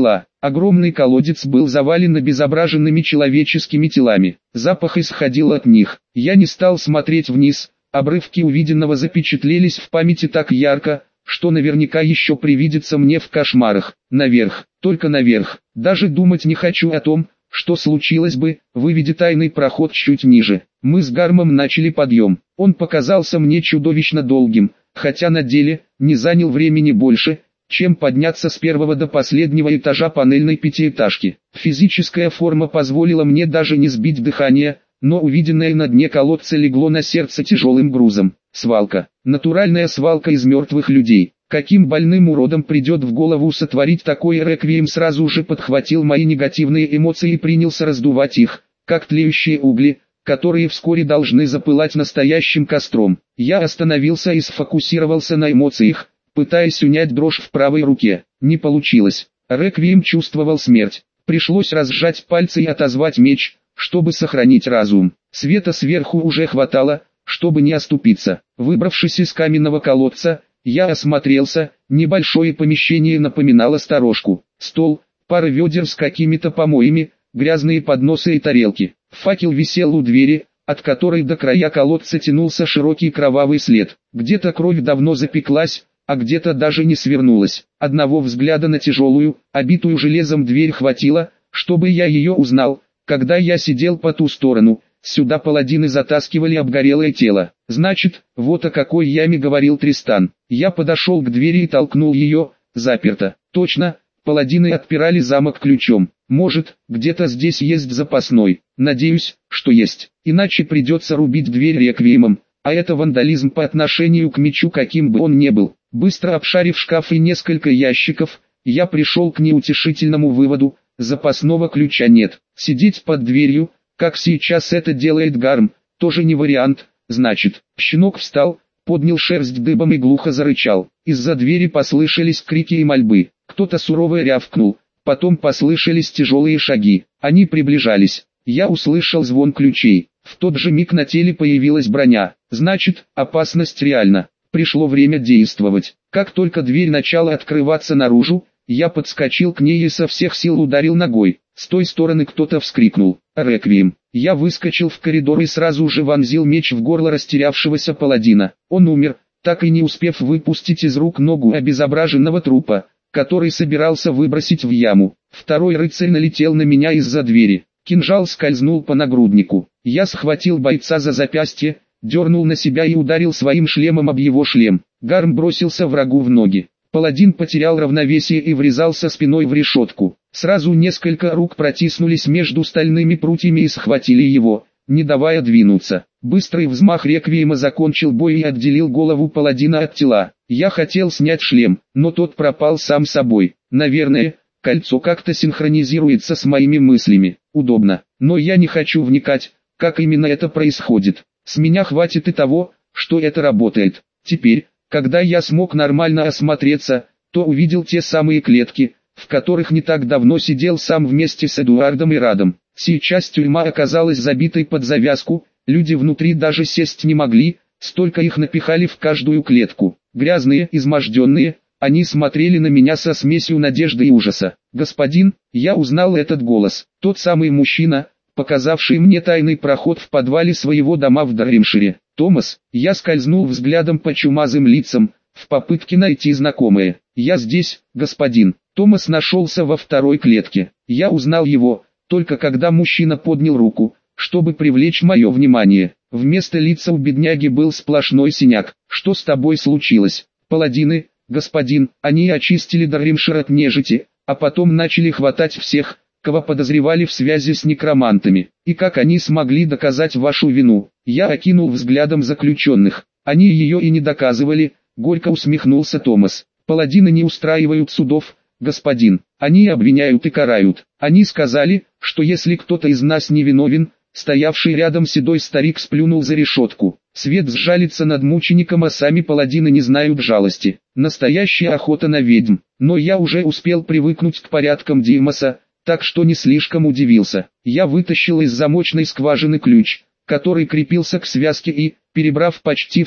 Огромный колодец был завален обезображенными человеческими телами. Запах исходил от них. Я не стал смотреть вниз. Обрывки увиденного запечатлелись в памяти так ярко, что наверняка еще привидится мне в кошмарах. Наверх, только наверх. Даже думать не хочу о том, что случилось бы, выведя тайный проход чуть ниже. Мы с Гармом начали подъем. Он показался мне чудовищно долгим, хотя на деле не занял времени больше, чем подняться с первого до последнего этажа панельной пятиэтажки. Физическая форма позволила мне даже не сбить дыхание, но увиденное на дне колодца легло на сердце тяжелым грузом. Свалка. Натуральная свалка из мертвых людей. Каким больным уродом придет в голову сотворить такой реквием, сразу же подхватил мои негативные эмоции и принялся раздувать их, как тлеющие угли, которые вскоре должны запылать настоящим костром. Я остановился и сфокусировался на эмоциях, пытаясь унять дрожь в правой руке. Не получилось. Реквием чувствовал смерть. Пришлось разжать пальцы и отозвать меч, чтобы сохранить разум. Света сверху уже хватало, чтобы не оступиться. Выбравшись из каменного колодца, я осмотрелся. Небольшое помещение напоминало сторожку. Стол, пара ведер с какими-то помоями, грязные подносы и тарелки. Факел висел у двери, от которой до края колодца тянулся широкий кровавый след. Где-то кровь давно запеклась, а где-то даже не свернулась. Одного взгляда на тяжелую, обитую железом дверь хватило, чтобы я ее узнал. Когда я сидел по ту сторону, сюда паладины затаскивали обгорелое тело. Значит, вот о какой яме говорил Тристан. Я подошел к двери и толкнул ее. Заперто. Точно, паладины отпирали замок ключом. Может, где-то здесь есть запасной. Надеюсь, что есть. Иначе придется рубить дверь реквиемом. А это вандализм по отношению к мечу, каким бы он ни был. Быстро обшарив шкаф и несколько ящиков, я пришел к неутешительному выводу: запасного ключа нет. Сидеть под дверью, как сейчас это делает Гарм, тоже не вариант. Значит, щенок встал, поднял шерсть дыбом и глухо зарычал. Из-за двери послышались крики и мольбы. Кто-то сурово рявкнул. Потом послышались тяжелые шаги. Они приближались. Я услышал звон ключей. В тот же миг на теле появилась броня. Значит, опасность реальна. Пришло время действовать. Как только дверь начала открываться наружу, я подскочил к ней и со всех сил ударил ногой. С той стороны кто-то вскрикнул: «Реквием!». Я выскочил в коридор и сразу же вонзил меч в горло растерявшегося паладина. Он умер, так и не успев выпустить из рук ногу обезображенного трупа, который собирался выбросить в яму. Второй рыцарь налетел на меня из-за двери. Кинжал скользнул по нагруднику. Я схватил бойца за запястье, дернул на себя и ударил своим шлемом об его шлем. Гарм бросился врагу в ноги. Паладин потерял равновесие и врезался спиной в решетку. Сразу несколько рук протиснулись между стальными прутьями и схватили его, не давая двинуться. Быстрый взмах реквиема закончил бой и отделил голову паладина от тела. Я хотел снять шлем, но тот пропал сам собой. Наверное, кольцо как-то синхронизируется с моими мыслями. Удобно, но я не хочу вникать, как именно это происходит. С меня хватит и того, что это работает. Теперь, когда я смог нормально осмотреться, то увидел те самые клетки, в которых не так давно сидел сам вместе с Эдуардом и Радом. Сейчас тюрьма оказалась забитой под завязку, люди внутри даже сесть не могли, столько их напихали в каждую клетку. Грязные, изможденные, они смотрели на меня со смесью надежды и ужаса. «Господин», я узнал этот голос, тот самый мужчина, показавший мне тайный проход в подвале своего дома в Дарримшире. «Томас», я скользнул взглядом по чумазым лицам, в попытке найти знакомое. «Я здесь, господин». Томас нашелся во второй клетке. Я узнал его, только когда мужчина поднял руку, чтобы привлечь мое внимание. Вместо лица у бедняги был сплошной синяк. «Что с тобой случилось?» «Паладины, господин, они очистили Дарримшир от нежити, а потом начали хватать всех, кого подозревали в связи с некромантами. И как они смогли доказать вашу вину?» Я окинул взглядом заключенных. «Они ее и не доказывали», горько усмехнулся Томас. «Паладины не устраивают судов, господин. Они обвиняют и карают. Они сказали, что если кто-то из нас невиновен». Стоявший рядом седой старик сплюнул за решетку. Свет сжалится над мучеником, а сами паладины не знают жалости. Настоящая охота на ведьм. Но я уже успел привыкнуть к порядкам Димаса, так что не слишком удивился. Я вытащил из замочной скважины ключ, который крепился к связке и, перебрав почти все,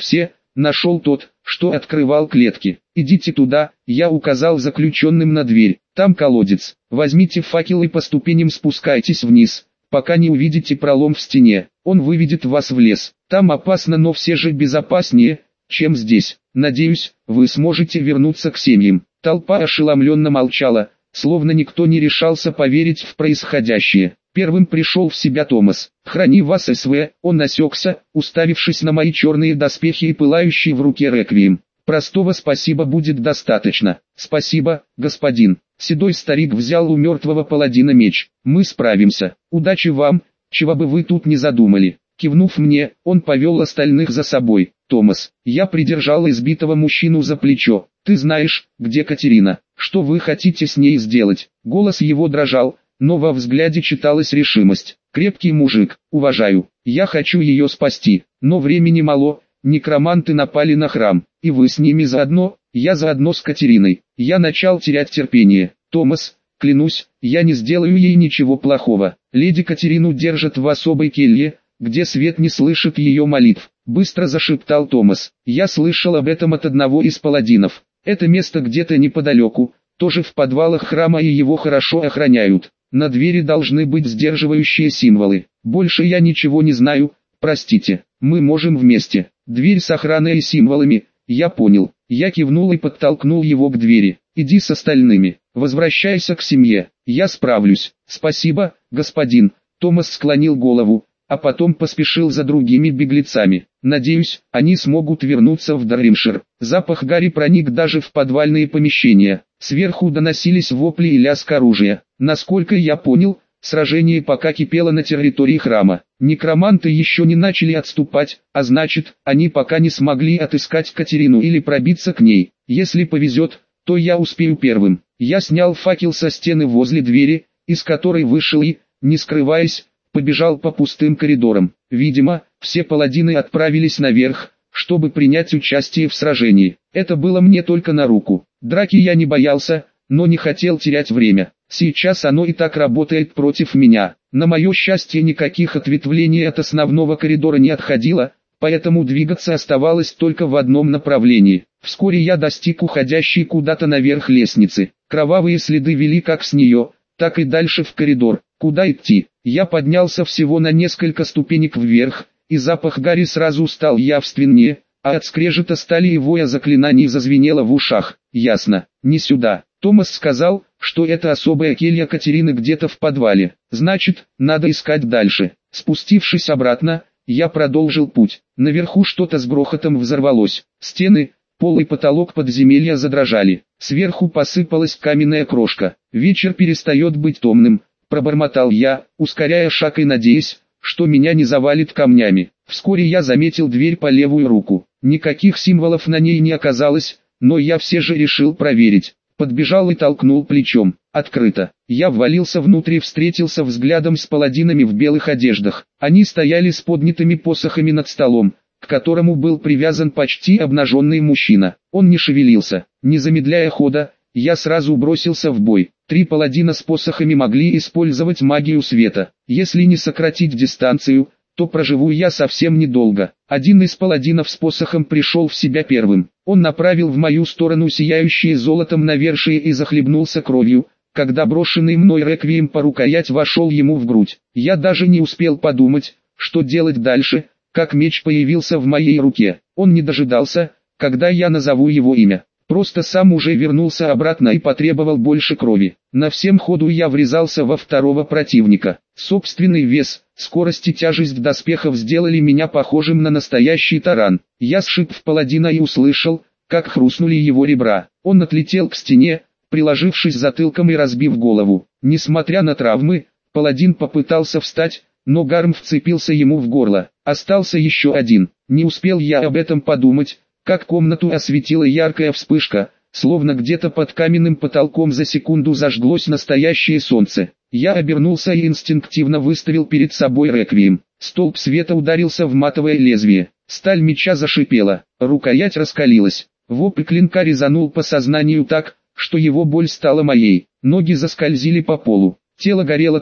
нашел тот, что открывал клетки. Идите туда, я указал заключенным на дверь. Там колодец. Возьмите факел и по ступеням спускайтесь вниз, пока не увидите пролом в стене. Он выведет вас в лес. Там опасно, но все же безопаснее, чем здесь. Надеюсь, вы сможете вернуться к семьям. Толпа ошеломленно молчала, словно никто не решался поверить в происходящее. Первым пришел в себя Томас. «Храни вас, СВ!» Он осекся, уставившись на мои черные доспехи и пылающий в руке реквием. «Простого спасибо будет достаточно». «Спасибо, господин». Седой старик взял у мертвого паладина меч. «Мы справимся. Удачи вам, чего бы вы тут не задумали». Кивнув мне, он повел остальных за собой. «Томас». Я придержал избитого мужчину за плечо. «Ты знаешь, где Катерина? Что вы хотите с ней сделать?» Голос его дрожал, но во взгляде читалась решимость. «Крепкий мужик, уважаю. Я хочу ее спасти, но времени мало. Некроманты напали на храм, и вы с ними заодно, я заодно с Катериной». Я начал терять терпение. «Томас, клянусь, я не сделаю ей ничего плохого. Леди Катерину держат в особой келье, где свет не слышит ее молитв», — быстро зашептал Томас. «Я слышал об этом от одного из паладинов. Это место где-то неподалеку, тоже в подвалах храма, и его хорошо охраняют. На двери должны быть сдерживающие символы. Больше я ничего не знаю, простите. Мы можем вместе». «Дверь с охраной и символами, я понял». Я кивнул и подтолкнул его к двери. «Иди с остальными, возвращайся к семье, я справлюсь». «Спасибо, господин». Томас склонил голову, а потом поспешил за другими беглецами. «Надеюсь, они смогут вернуться в Дарримшир». Запах гари проник даже в подвальные помещения. Сверху доносились вопли и лязг оружия. Насколько я понял, сражение пока кипело на территории храма. Некроманты еще не начали отступать, а значит, они пока не смогли отыскать Катерину или пробиться к ней. Если повезет, то я успею первым. Я снял факел со стены возле двери, из которой вышел и, не скрываясь, побежал по пустым коридорам. Видимо, все паладины отправились наверх, чтобы принять участие в сражении. Это было мне только на руку. Драки я не боялся, но не хотел терять время. Сейчас оно и так работает против меня. На мое счастье, никаких ответвлений от основного коридора не отходило, поэтому двигаться оставалось только в одном направлении. Вскоре я достиг уходящей куда-то наверх лестницы. Кровавые следы вели как с нее, так и дальше в коридор. Куда идти? Я поднялся всего на несколько ступенек вверх, и запах гари сразу стал явственнее, а от скрежета стали и воя заклинаний зазвенело в ушах. «Ясно, не сюда». Томас сказал, что это особая келья Катерины где-то в подвале. Значит, надо искать дальше. Спустившись обратно, я продолжил путь. Наверху что-то с грохотом взорвалось. Стены, пол и потолок подземелья задрожали. Сверху посыпалась каменная крошка. «Вечер перестает быть томным», — пробормотал я, ускоряя шаг и надеясь, что меня не завалит камнями. Вскоре я заметил дверь по левую руку. Никаких символов на ней не оказалось, но я все же решил проверить. Подбежал и толкнул плечом. Открыто. Я ввалился внутрь и встретился взглядом с паладинами в белых одеждах. Они стояли с поднятыми посохами над столом, к которому был привязан почти обнаженный мужчина. Он не шевелился. Не замедляя хода, я сразу бросился в бой. 3 паладина с посохами могли использовать магию света. Если не сократить дистанцию, то проживу я совсем недолго. Один из паладинов с посохом пришел в себя первым. Он направил в мою сторону сияющие золотом навершие и захлебнулся кровью, когда брошенный мной реквием по рукоять вошел ему в грудь. Я даже не успел подумать, что делать дальше, как меч появился в моей руке. Он не дожидался, когда я назову его имя. Просто сам уже вернулся обратно и потребовал больше крови. На всем ходу я врезался во второго противника. Собственный вес, скорость и тяжесть доспехов сделали меня похожим на настоящий таран. Я сшиб в паладина и услышал, как хрустнули его ребра. Он отлетел к стене, приложившись затылком и разбив голову. Несмотря на травмы, паладин попытался встать, но гарм вцепился ему в горло. Остался еще один. Не успел я об этом подумать, как комнату осветила яркая вспышка, словно где-то под каменным потолком за секунду зажглось настоящее солнце. Я обернулся и инстинктивно выставил перед собой реквием. Столб света ударился в матовое лезвие. Сталь меча зашипела, рукоять раскалилась. Вопль клинка резанул по сознанию так, что его боль стала моей. Ноги заскользили по полу. Тело горело так,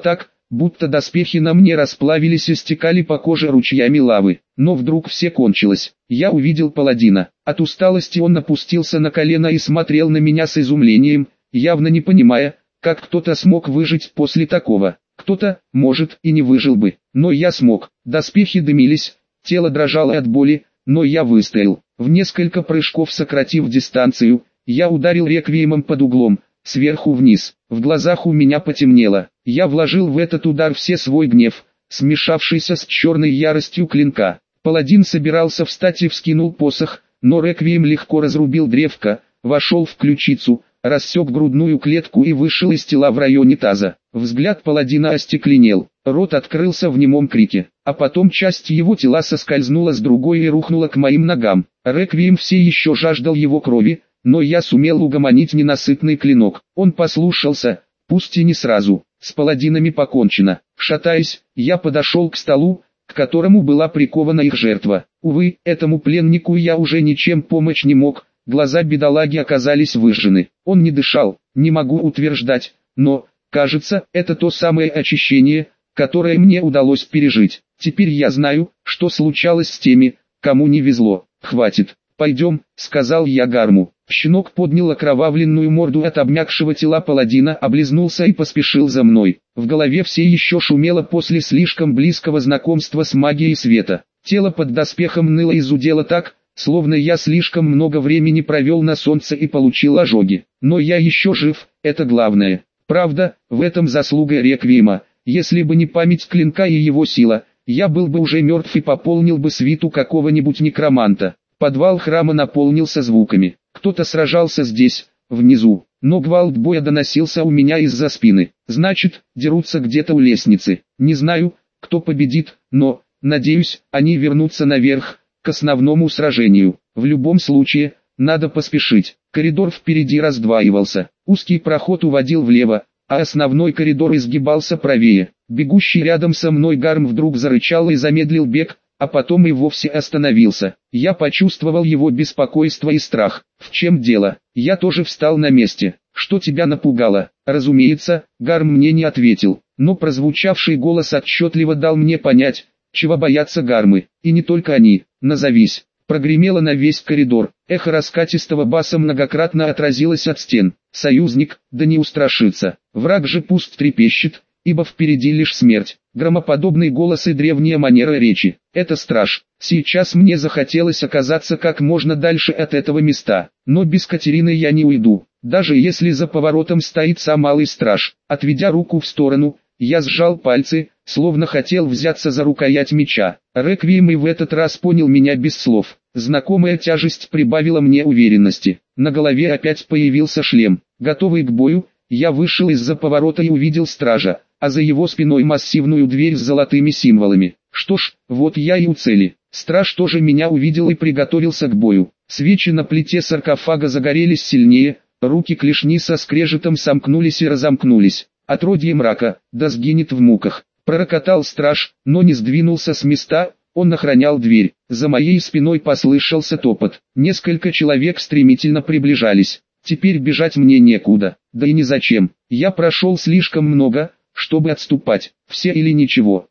будто доспехи на мне расплавились и стекали по коже ручьями лавы. Но вдруг все кончилось. Я увидел паладина. От усталости он опустился на колено и смотрел на меня с изумлением, явно не понимая, как кто-то смог выжить после такого. Кто-то, может, и не выжил бы, но я смог. Доспехи дымились, тело дрожало от боли, но я выстоял. В несколько прыжков сократив дистанцию, я ударил реквиемом под углом, сверху вниз. В глазах у меня потемнело. Я вложил в этот удар все свой гнев, смешавшийся с черной яростью клинка. Паладин собирался встать и вскинул посох, но реквием легко разрубил древко, вошел в ключицу, рассек грудную клетку и вышел из тела в районе таза. Взгляд паладина остекленел, рот открылся в немом крике, а потом часть его тела соскользнула с другой и рухнула к моим ногам. Реквием все еще жаждал его крови, но я сумел угомонить ненасытный клинок. Он послушался, пусть и не сразу. С паладинами покончено. Шатаясь, я подошел к столу, к которому была прикована их жертва. Увы, этому пленнику я уже ничем помочь не мог, глаза бедолаги оказались выжжены. Он не дышал, не могу утверждать, но, кажется, это то самое очищение, которое мне удалось пережить. Теперь я знаю, что случалось с теми, кому не везло. «Хватит, пойдем», — сказал я Гарму. Щенок поднял окровавленную морду от обмякшего тела паладина, облизнулся и поспешил за мной. В голове все еще шумело после слишком близкого знакомства с магией света. Тело под доспехом ныло и зудело так, словно я слишком много времени провел на солнце и получил ожоги. Но я еще жив, это главное. Правда, в этом заслуга реквиема. Если бы не память клинка и его сила, я был бы уже мертв и пополнил бы свиту какого-нибудь некроманта. Подвал храма наполнился звуками. Кто-то сражался здесь, внизу, но гвалт боя доносился у меня из-за спины. Значит, дерутся где-то у лестницы. Не знаю, кто победит, но, надеюсь, они вернутся наверх, к основному сражению. В любом случае, надо поспешить. Коридор впереди раздваивался. Узкий проход уводил влево, а основной коридор изгибался правее. Бегущий рядом со мной Гарм вдруг зарычал и замедлил бег, а потом и вовсе остановился. Я почувствовал его беспокойство и страх. «В чем дело?» Я тоже встал на месте. «Что тебя напугало?» Разумеется, Гарм мне не ответил, но прозвучавший голос отчетливо дал мне понять, чего боятся гармы. И не только они. «Назовись». Прогремело на весь коридор. Эхо раскатистого баса многократно отразилось от стен. «Союзник, да не устрашится. Враг же пусть трепещет, ибо впереди лишь смерть». Громоподобный голос и древняя манера речи. Это страж. Сейчас мне захотелось оказаться как можно дальше от этого места. Но без Катерины я не уйду, даже если за поворотом стоит сам малый страж. Отведя руку в сторону, я сжал пальцы, словно хотел взяться за рукоять меча. Реквием и в этот раз понял меня без слов. Знакомая тяжесть прибавила мне уверенности. На голове опять появился шлем. Готовый к бою, я вышел из-за поворота и увидел стража, а за его спиной массивную дверь с золотыми символами. Что ж, вот я и у цели. Страж тоже меня увидел и приготовился к бою. Свечи на плите саркофага загорелись сильнее, руки клешни со скрежетом сомкнулись и разомкнулись. «Отродье мрака, да сгинет в муках», — пророкотал страж, но не сдвинулся с места, он охранял дверь. За моей спиной послышался топот. Несколько человек стремительно приближались. Теперь бежать мне некуда, да и незачем. Я прошел слишком много, чтобы отступать. Все или ничего.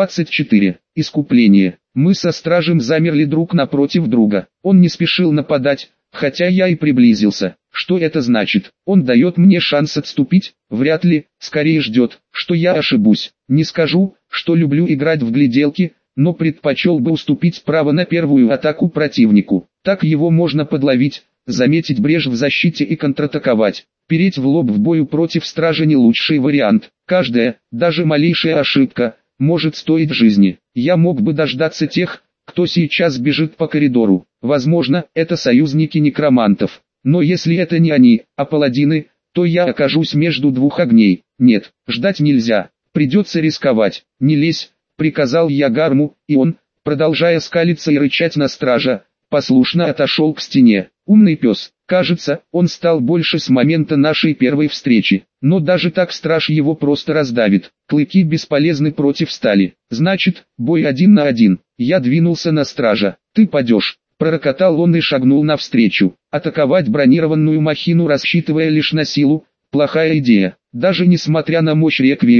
24. Искупление. Мы со стражем замерли друг напротив друга. Он не спешил нападать, хотя я и приблизился. Что это значит? Он дает мне шанс отступить? Вряд ли, скорее ждет, что я ошибусь. Не скажу, что люблю играть в гляделки, но предпочел бы уступить право на первую атаку противнику. Так его можно подловить, заметить брешь в защите и контратаковать. Переть в лоб в бою против стража не лучший вариант. Каждая, даже малейшая ошибка, может стоить жизни. Я мог бы дождаться тех, кто сейчас бежит по коридору. Возможно, это союзники некромантов. Но если это не они, а паладины, то я окажусь между двух огней. Нет, ждать нельзя. Придется рисковать. «Не лезь», — приказал я Гарму, и он, продолжая скалиться и рычать на стража, послушно отошел к стене. Умный пес. Кажется, он стал больше с момента нашей первой встречи. Но даже так страж его просто раздавит. Клыки бесполезны против стали. Значит, бой 1 на 1. Я двинулся на стража. «Ты падешь», — пророкотал он и шагнул навстречу. Атаковать бронированную махину, рассчитывая лишь на силу, плохая идея. Даже несмотря на мощь реквиема,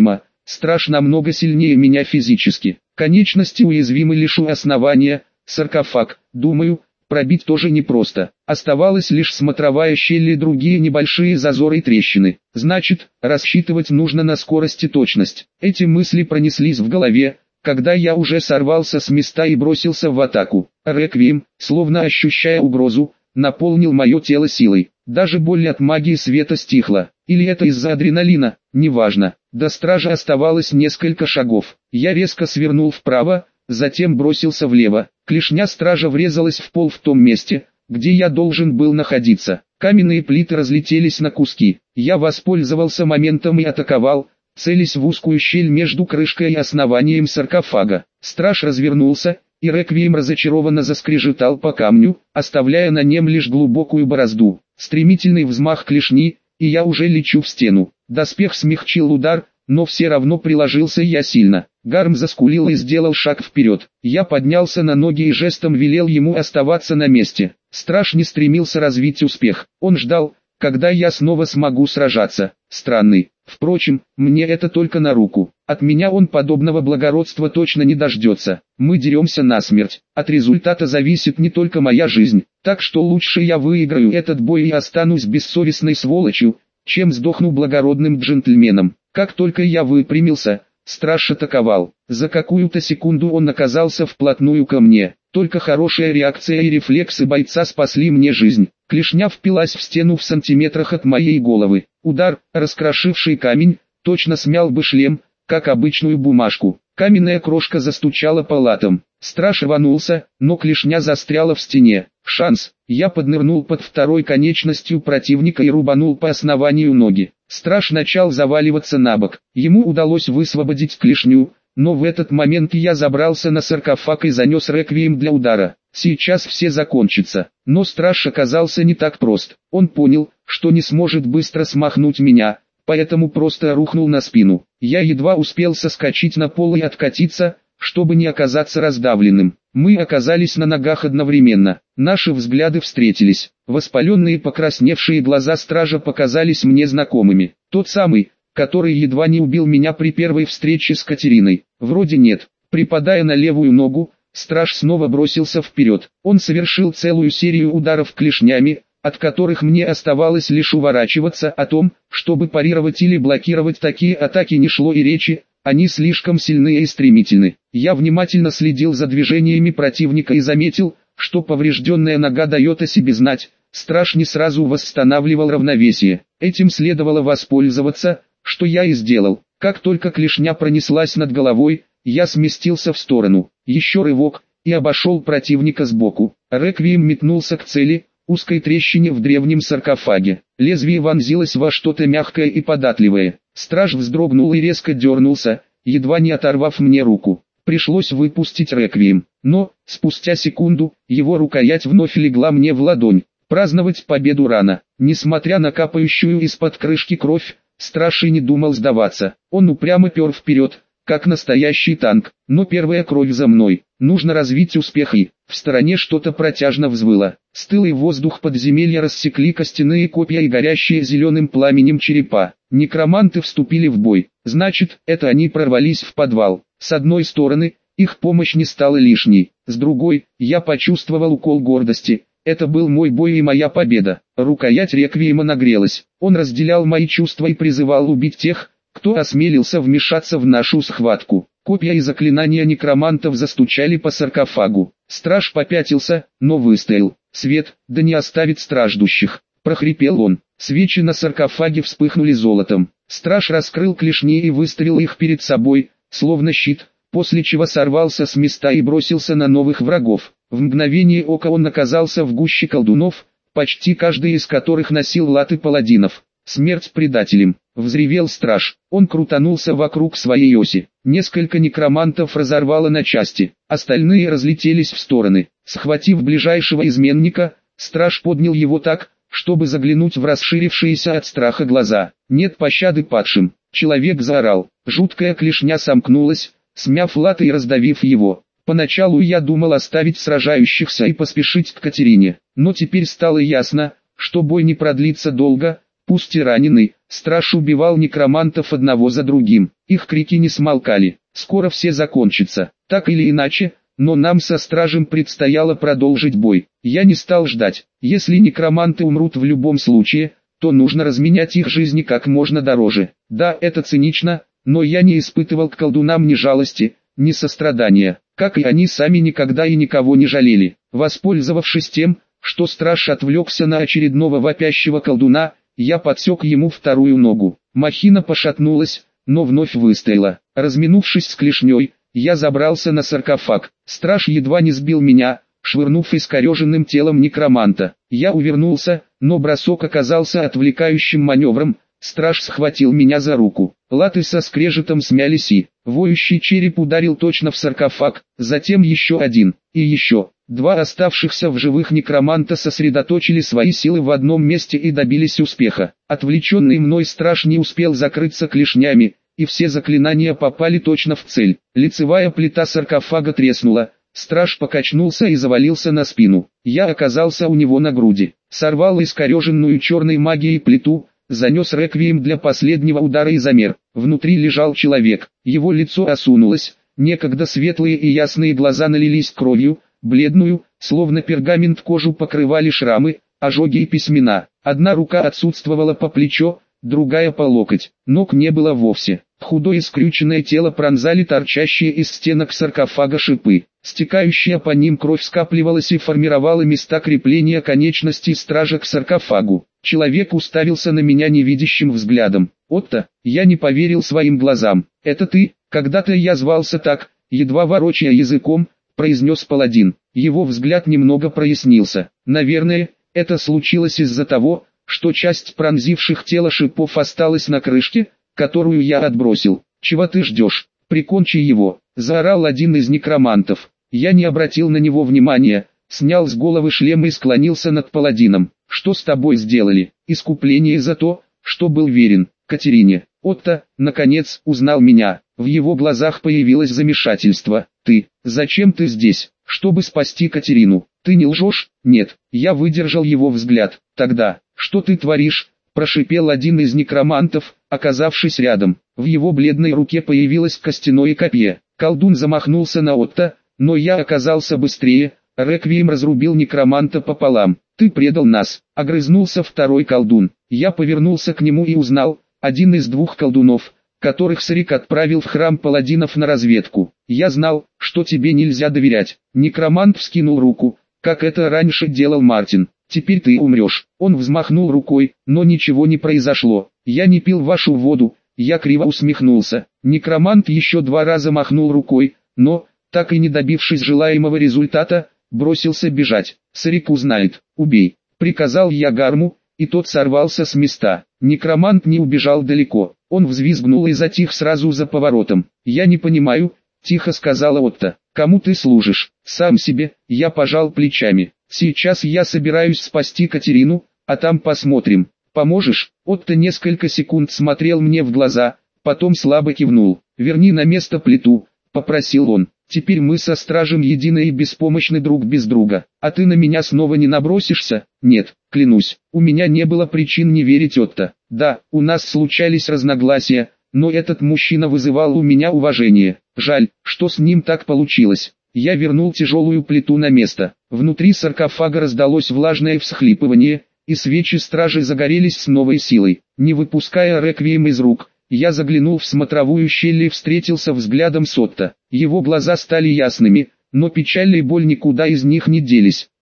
Страж намного сильнее меня физически. Конечности уязвимы лишь у основания, саркофаг, думаю, пробить тоже непросто. Оставалась лишь смотровая щель и другие небольшие зазоры и трещины. Значит, рассчитывать нужно на скорость и точность. Эти мысли пронеслись в голове, когда я уже сорвался с места и бросился в атаку. Реквием, словно ощущая угрозу, наполнил мое тело силой. Даже боль от магии света стихла. Или это из-за адреналина, неважно. До стража оставалось несколько шагов. Я резко свернул вправо, затем бросился влево. Клешня стража врезалась в пол в том месте, где я должен был находиться. Каменные плиты разлетелись на куски. Я воспользовался моментом и атаковал, целясь в узкую щель между крышкой и основанием саркофага. Страж развернулся, и реквием разочарованно заскрежетал по камню, оставляя на нем лишь глубокую борозду. Стремительный взмах клешни, и я уже лечу в стену. Доспех смягчил удар, но все равно приложился я сильно. Гарм заскулил и сделал шаг вперед. Я поднялся на ноги и жестом велел ему оставаться на месте. Страж не стремился развить успех. Он ждал, когда я снова смогу сражаться. Странный. Впрочем, мне это только на руку. От меня он подобного благородства точно не дождется. Мы деремся насмерть. От результата зависит не только моя жизнь. Так что лучше я выиграю этот бой и останусь бессовестной сволочью, чем сдохну благородным джентльменом. Как только я выпрямился, страж атаковал. За какую-то секунду он оказался вплотную ко мне. Только хорошая реакция и рефлексы бойца спасли мне жизнь. Клешня впилась в стену в сантиметрах от моей головы. Удар, раскрошивший камень, точно смял бы шлем, как обычную бумажку. Каменная крошка застучала по латам. Страж рванулся, но клешня застряла в стене. Шанс. Я поднырнул под второй конечностью противника и рубанул по основанию ноги. Страж начал заваливаться на бок. Ему удалось высвободить клешню, но в этот момент я забрался на саркофаг и занес реквием для удара. Сейчас все закончится. Но страж оказался не так прост. Он понял, что не сможет быстро смахнуть меня, поэтому просто рухнул на спину. Я едва успел соскочить на пол и откатиться, чтобы не оказаться раздавленным. Мы оказались на ногах одновременно. Наши взгляды встретились. Воспаленные покрасневшие глаза стража показались мне знакомыми. Тот самый, который едва не убил меня при первой встрече с Катериной. Вроде нет. Припадая на левую ногу, страж снова бросился вперед. Он совершил целую серию ударов клешнями, от которых мне оставалось лишь уворачиваться. О том, чтобы парировать или блокировать такие атаки, не шло и речи. Они слишком сильны и стремительны. Я внимательно следил за движениями противника и заметил, что поврежденная нога дает о себе знать. Страж не сразу восстанавливал равновесие. Этим следовало воспользоваться, что я и сделал. Как только клешня пронеслась над головой, я сместился в сторону. Еще рывок, и обошел противника сбоку. Реквием метнулся к цели, узкой трещине в древнем саркофаге. Лезвие вонзилось во что-то мягкое и податливое. Страж вздрогнул и резко дернулся, едва не оторвав мне руку. Пришлось выпустить реквием. Но, спустя секунду, его рукоять вновь легла мне в ладонь. Праздновать победу рано. Несмотря на капающую из-под крышки кровь, страж и не думал сдаваться. Он упрямо пер вперед, как настоящий танк. Но первая кровь за мной. Нужно развить успех и... В стороне что-то протяжно взвыло. Стылый воздух подземелья рассекли костяные копья и горящие зеленым пламенем черепа. Некроманты вступили в бой. Значит, это они прорвались в подвал. С одной стороны, их помощь не стала лишней. С другой, я почувствовал укол гордости. Это был мой бой и моя победа. Рукоять реквиема нагрелась. Он разделял мои чувства и призывал убить тех, кто осмелился вмешаться в нашу схватку. Копья и заклинания некромантов застучали по саркофагу. Страж попятился, но выстоял. «Свет, да не оставит страждущих!» – прохрипел он. Свечи на саркофаге вспыхнули золотом. Страж раскрыл клешни и выставил их перед собой, словно щит, после чего сорвался с места и бросился на новых врагов. В мгновение ока он оказался в гуще колдунов, почти каждый из которых носил латы паладинов. «Смерть предателям!» — взревел страж. Он крутанулся вокруг своей оси. Несколько некромантов разорвало на части, остальные разлетелись в стороны. Схватив ближайшего изменника, страж поднял его так, чтобы заглянуть в расширившиеся от страха глаза. «Нет пощады падшим!» Человек заорал. Жуткая клешня сомкнулась, смяв латы и раздавив его. Поначалу я думал оставить сражающихся и поспешить к Катерине, но теперь стало ясно, что бой не продлится долго. Пусть и раненый, Страж убивал некромантов одного за другим. Их крики не смолкали. Скоро все закончится. Так или иначе, но нам со стражем предстояло продолжить бой. Я не стал ждать. Если некроманты умрут в любом случае, то нужно разменять их жизни как можно дороже. Да, это цинично, но я не испытывал к колдунам ни жалости, ни сострадания. Как и они сами никогда и никого не жалели. Воспользовавшись тем, что страж отвлекся на очередного вопящего колдуна, я подсек ему вторую ногу. Махина пошатнулась, но вновь выстояла. Разминувшись с клешней, я забрался на саркофаг. Страж едва не сбил меня, швырнув искореженным телом некроманта. Я увернулся, но бросок оказался отвлекающим маневром. Страж схватил меня за руку. Латы со скрежетом смялись и воющий череп ударил точно в саркофаг, затем еще один, и еще. Два оставшихся в живых некроманта сосредоточили свои силы в одном месте и добились успеха. Отвлеченный мной страж не успел закрыться клешнями, и все заклинания попали точно в цель. Лицевая плита саркофага треснула, страж покачнулся и завалился на спину. Я оказался у него на груди, сорвал искореженную черной магией плиту, занес реквием для последнего удара и замер. Внутри лежал человек, его лицо осунулось, некогда светлые и ясные глаза налились кровью, бледную, словно пергамент кожу покрывали шрамы, ожоги и письмена. Одна рука отсутствовала по плечо, другая по локоть, ног не было вовсе. Худое скрюченное тело пронзали торчащие из стенок саркофага шипы. Стекающая по ним кровь скапливалась и формировала места крепления конечностей стража к саркофагу. Человек уставился на меня невидящим взглядом. «Отто!» Я не поверил своим глазам. «Это ты?» «Когда-то я звался так», едва ворочая языком, произнес паладин. Его взгляд немного прояснился. «Наверное, это случилось из-за того, что часть пронзивших тело шипов осталась на крышке, которую я отбросил. Чего ты ждешь? Прикончи его!» Заорал один из некромантов. Я не обратил на него внимания, снял с головы шлем и склонился над паладином. «Что с тобой сделали?» «Искупление за то, что был верен Катерине». Отто, наконец, узнал меня. В его глазах появилось замешательство. Зачем ты здесь? Чтобы спасти Катерину. Ты не лжешь?» «Нет». Я выдержал его взгляд. «Тогда, что ты творишь?» Прошипел один из некромантов, оказавшись рядом. В его бледной руке появилось костяное копье. Колдун замахнулся на Отто, но я оказался быстрее. Реквием разрубил некроманта пополам. «Ты предал нас», — огрызнулся второй колдун. Я повернулся к нему и узнал, один из двух колдунов, которых Сарик отправил в храм паладинов на разведку. «Я знал, что тебе нельзя доверять». Некромант вскинул руку, как это раньше делал Мартин. «Теперь ты умрешь». Он взмахнул рукой, но ничего не произошло. «Я не пил вашу воду». Я криво усмехнулся. Некромант еще 2 раза махнул рукой, но, так и не добившись желаемого результата, бросился бежать. «Сарик узнает. Убей», — приказал я Гарму, и тот сорвался с места. Некромант не убежал далеко. Он взвизгнул и затих сразу за поворотом. «Я не понимаю», — тихо сказала Отто. «Кому ты служишь?» «Сам себе». Я пожал плечами. «Сейчас я собираюсь спасти Катерину, а там посмотрим. Поможешь?» Отто несколько секунд смотрел мне в глаза, потом слабо кивнул. «Верни на место плиту», — попросил он. «Теперь мы со стражем едины и беспомощны друг без друга. А ты на меня снова не набросишься?» «Нет, клянусь, у меня не было причин не верить Отто. Да, у нас случались разногласия, но этот мужчина вызывал у меня уважение. Жаль, что с ним так получилось». Я вернул тяжелую плиту на место. Внутри саркофага раздалось влажное всхлипывание, и свечи стражи загорелись с новой силой. Не выпуская реквием из рук, я заглянул в смотровую щель и встретился взглядом с Отто. Его глаза стали ясными, но печаль и боль никуда из них не делись.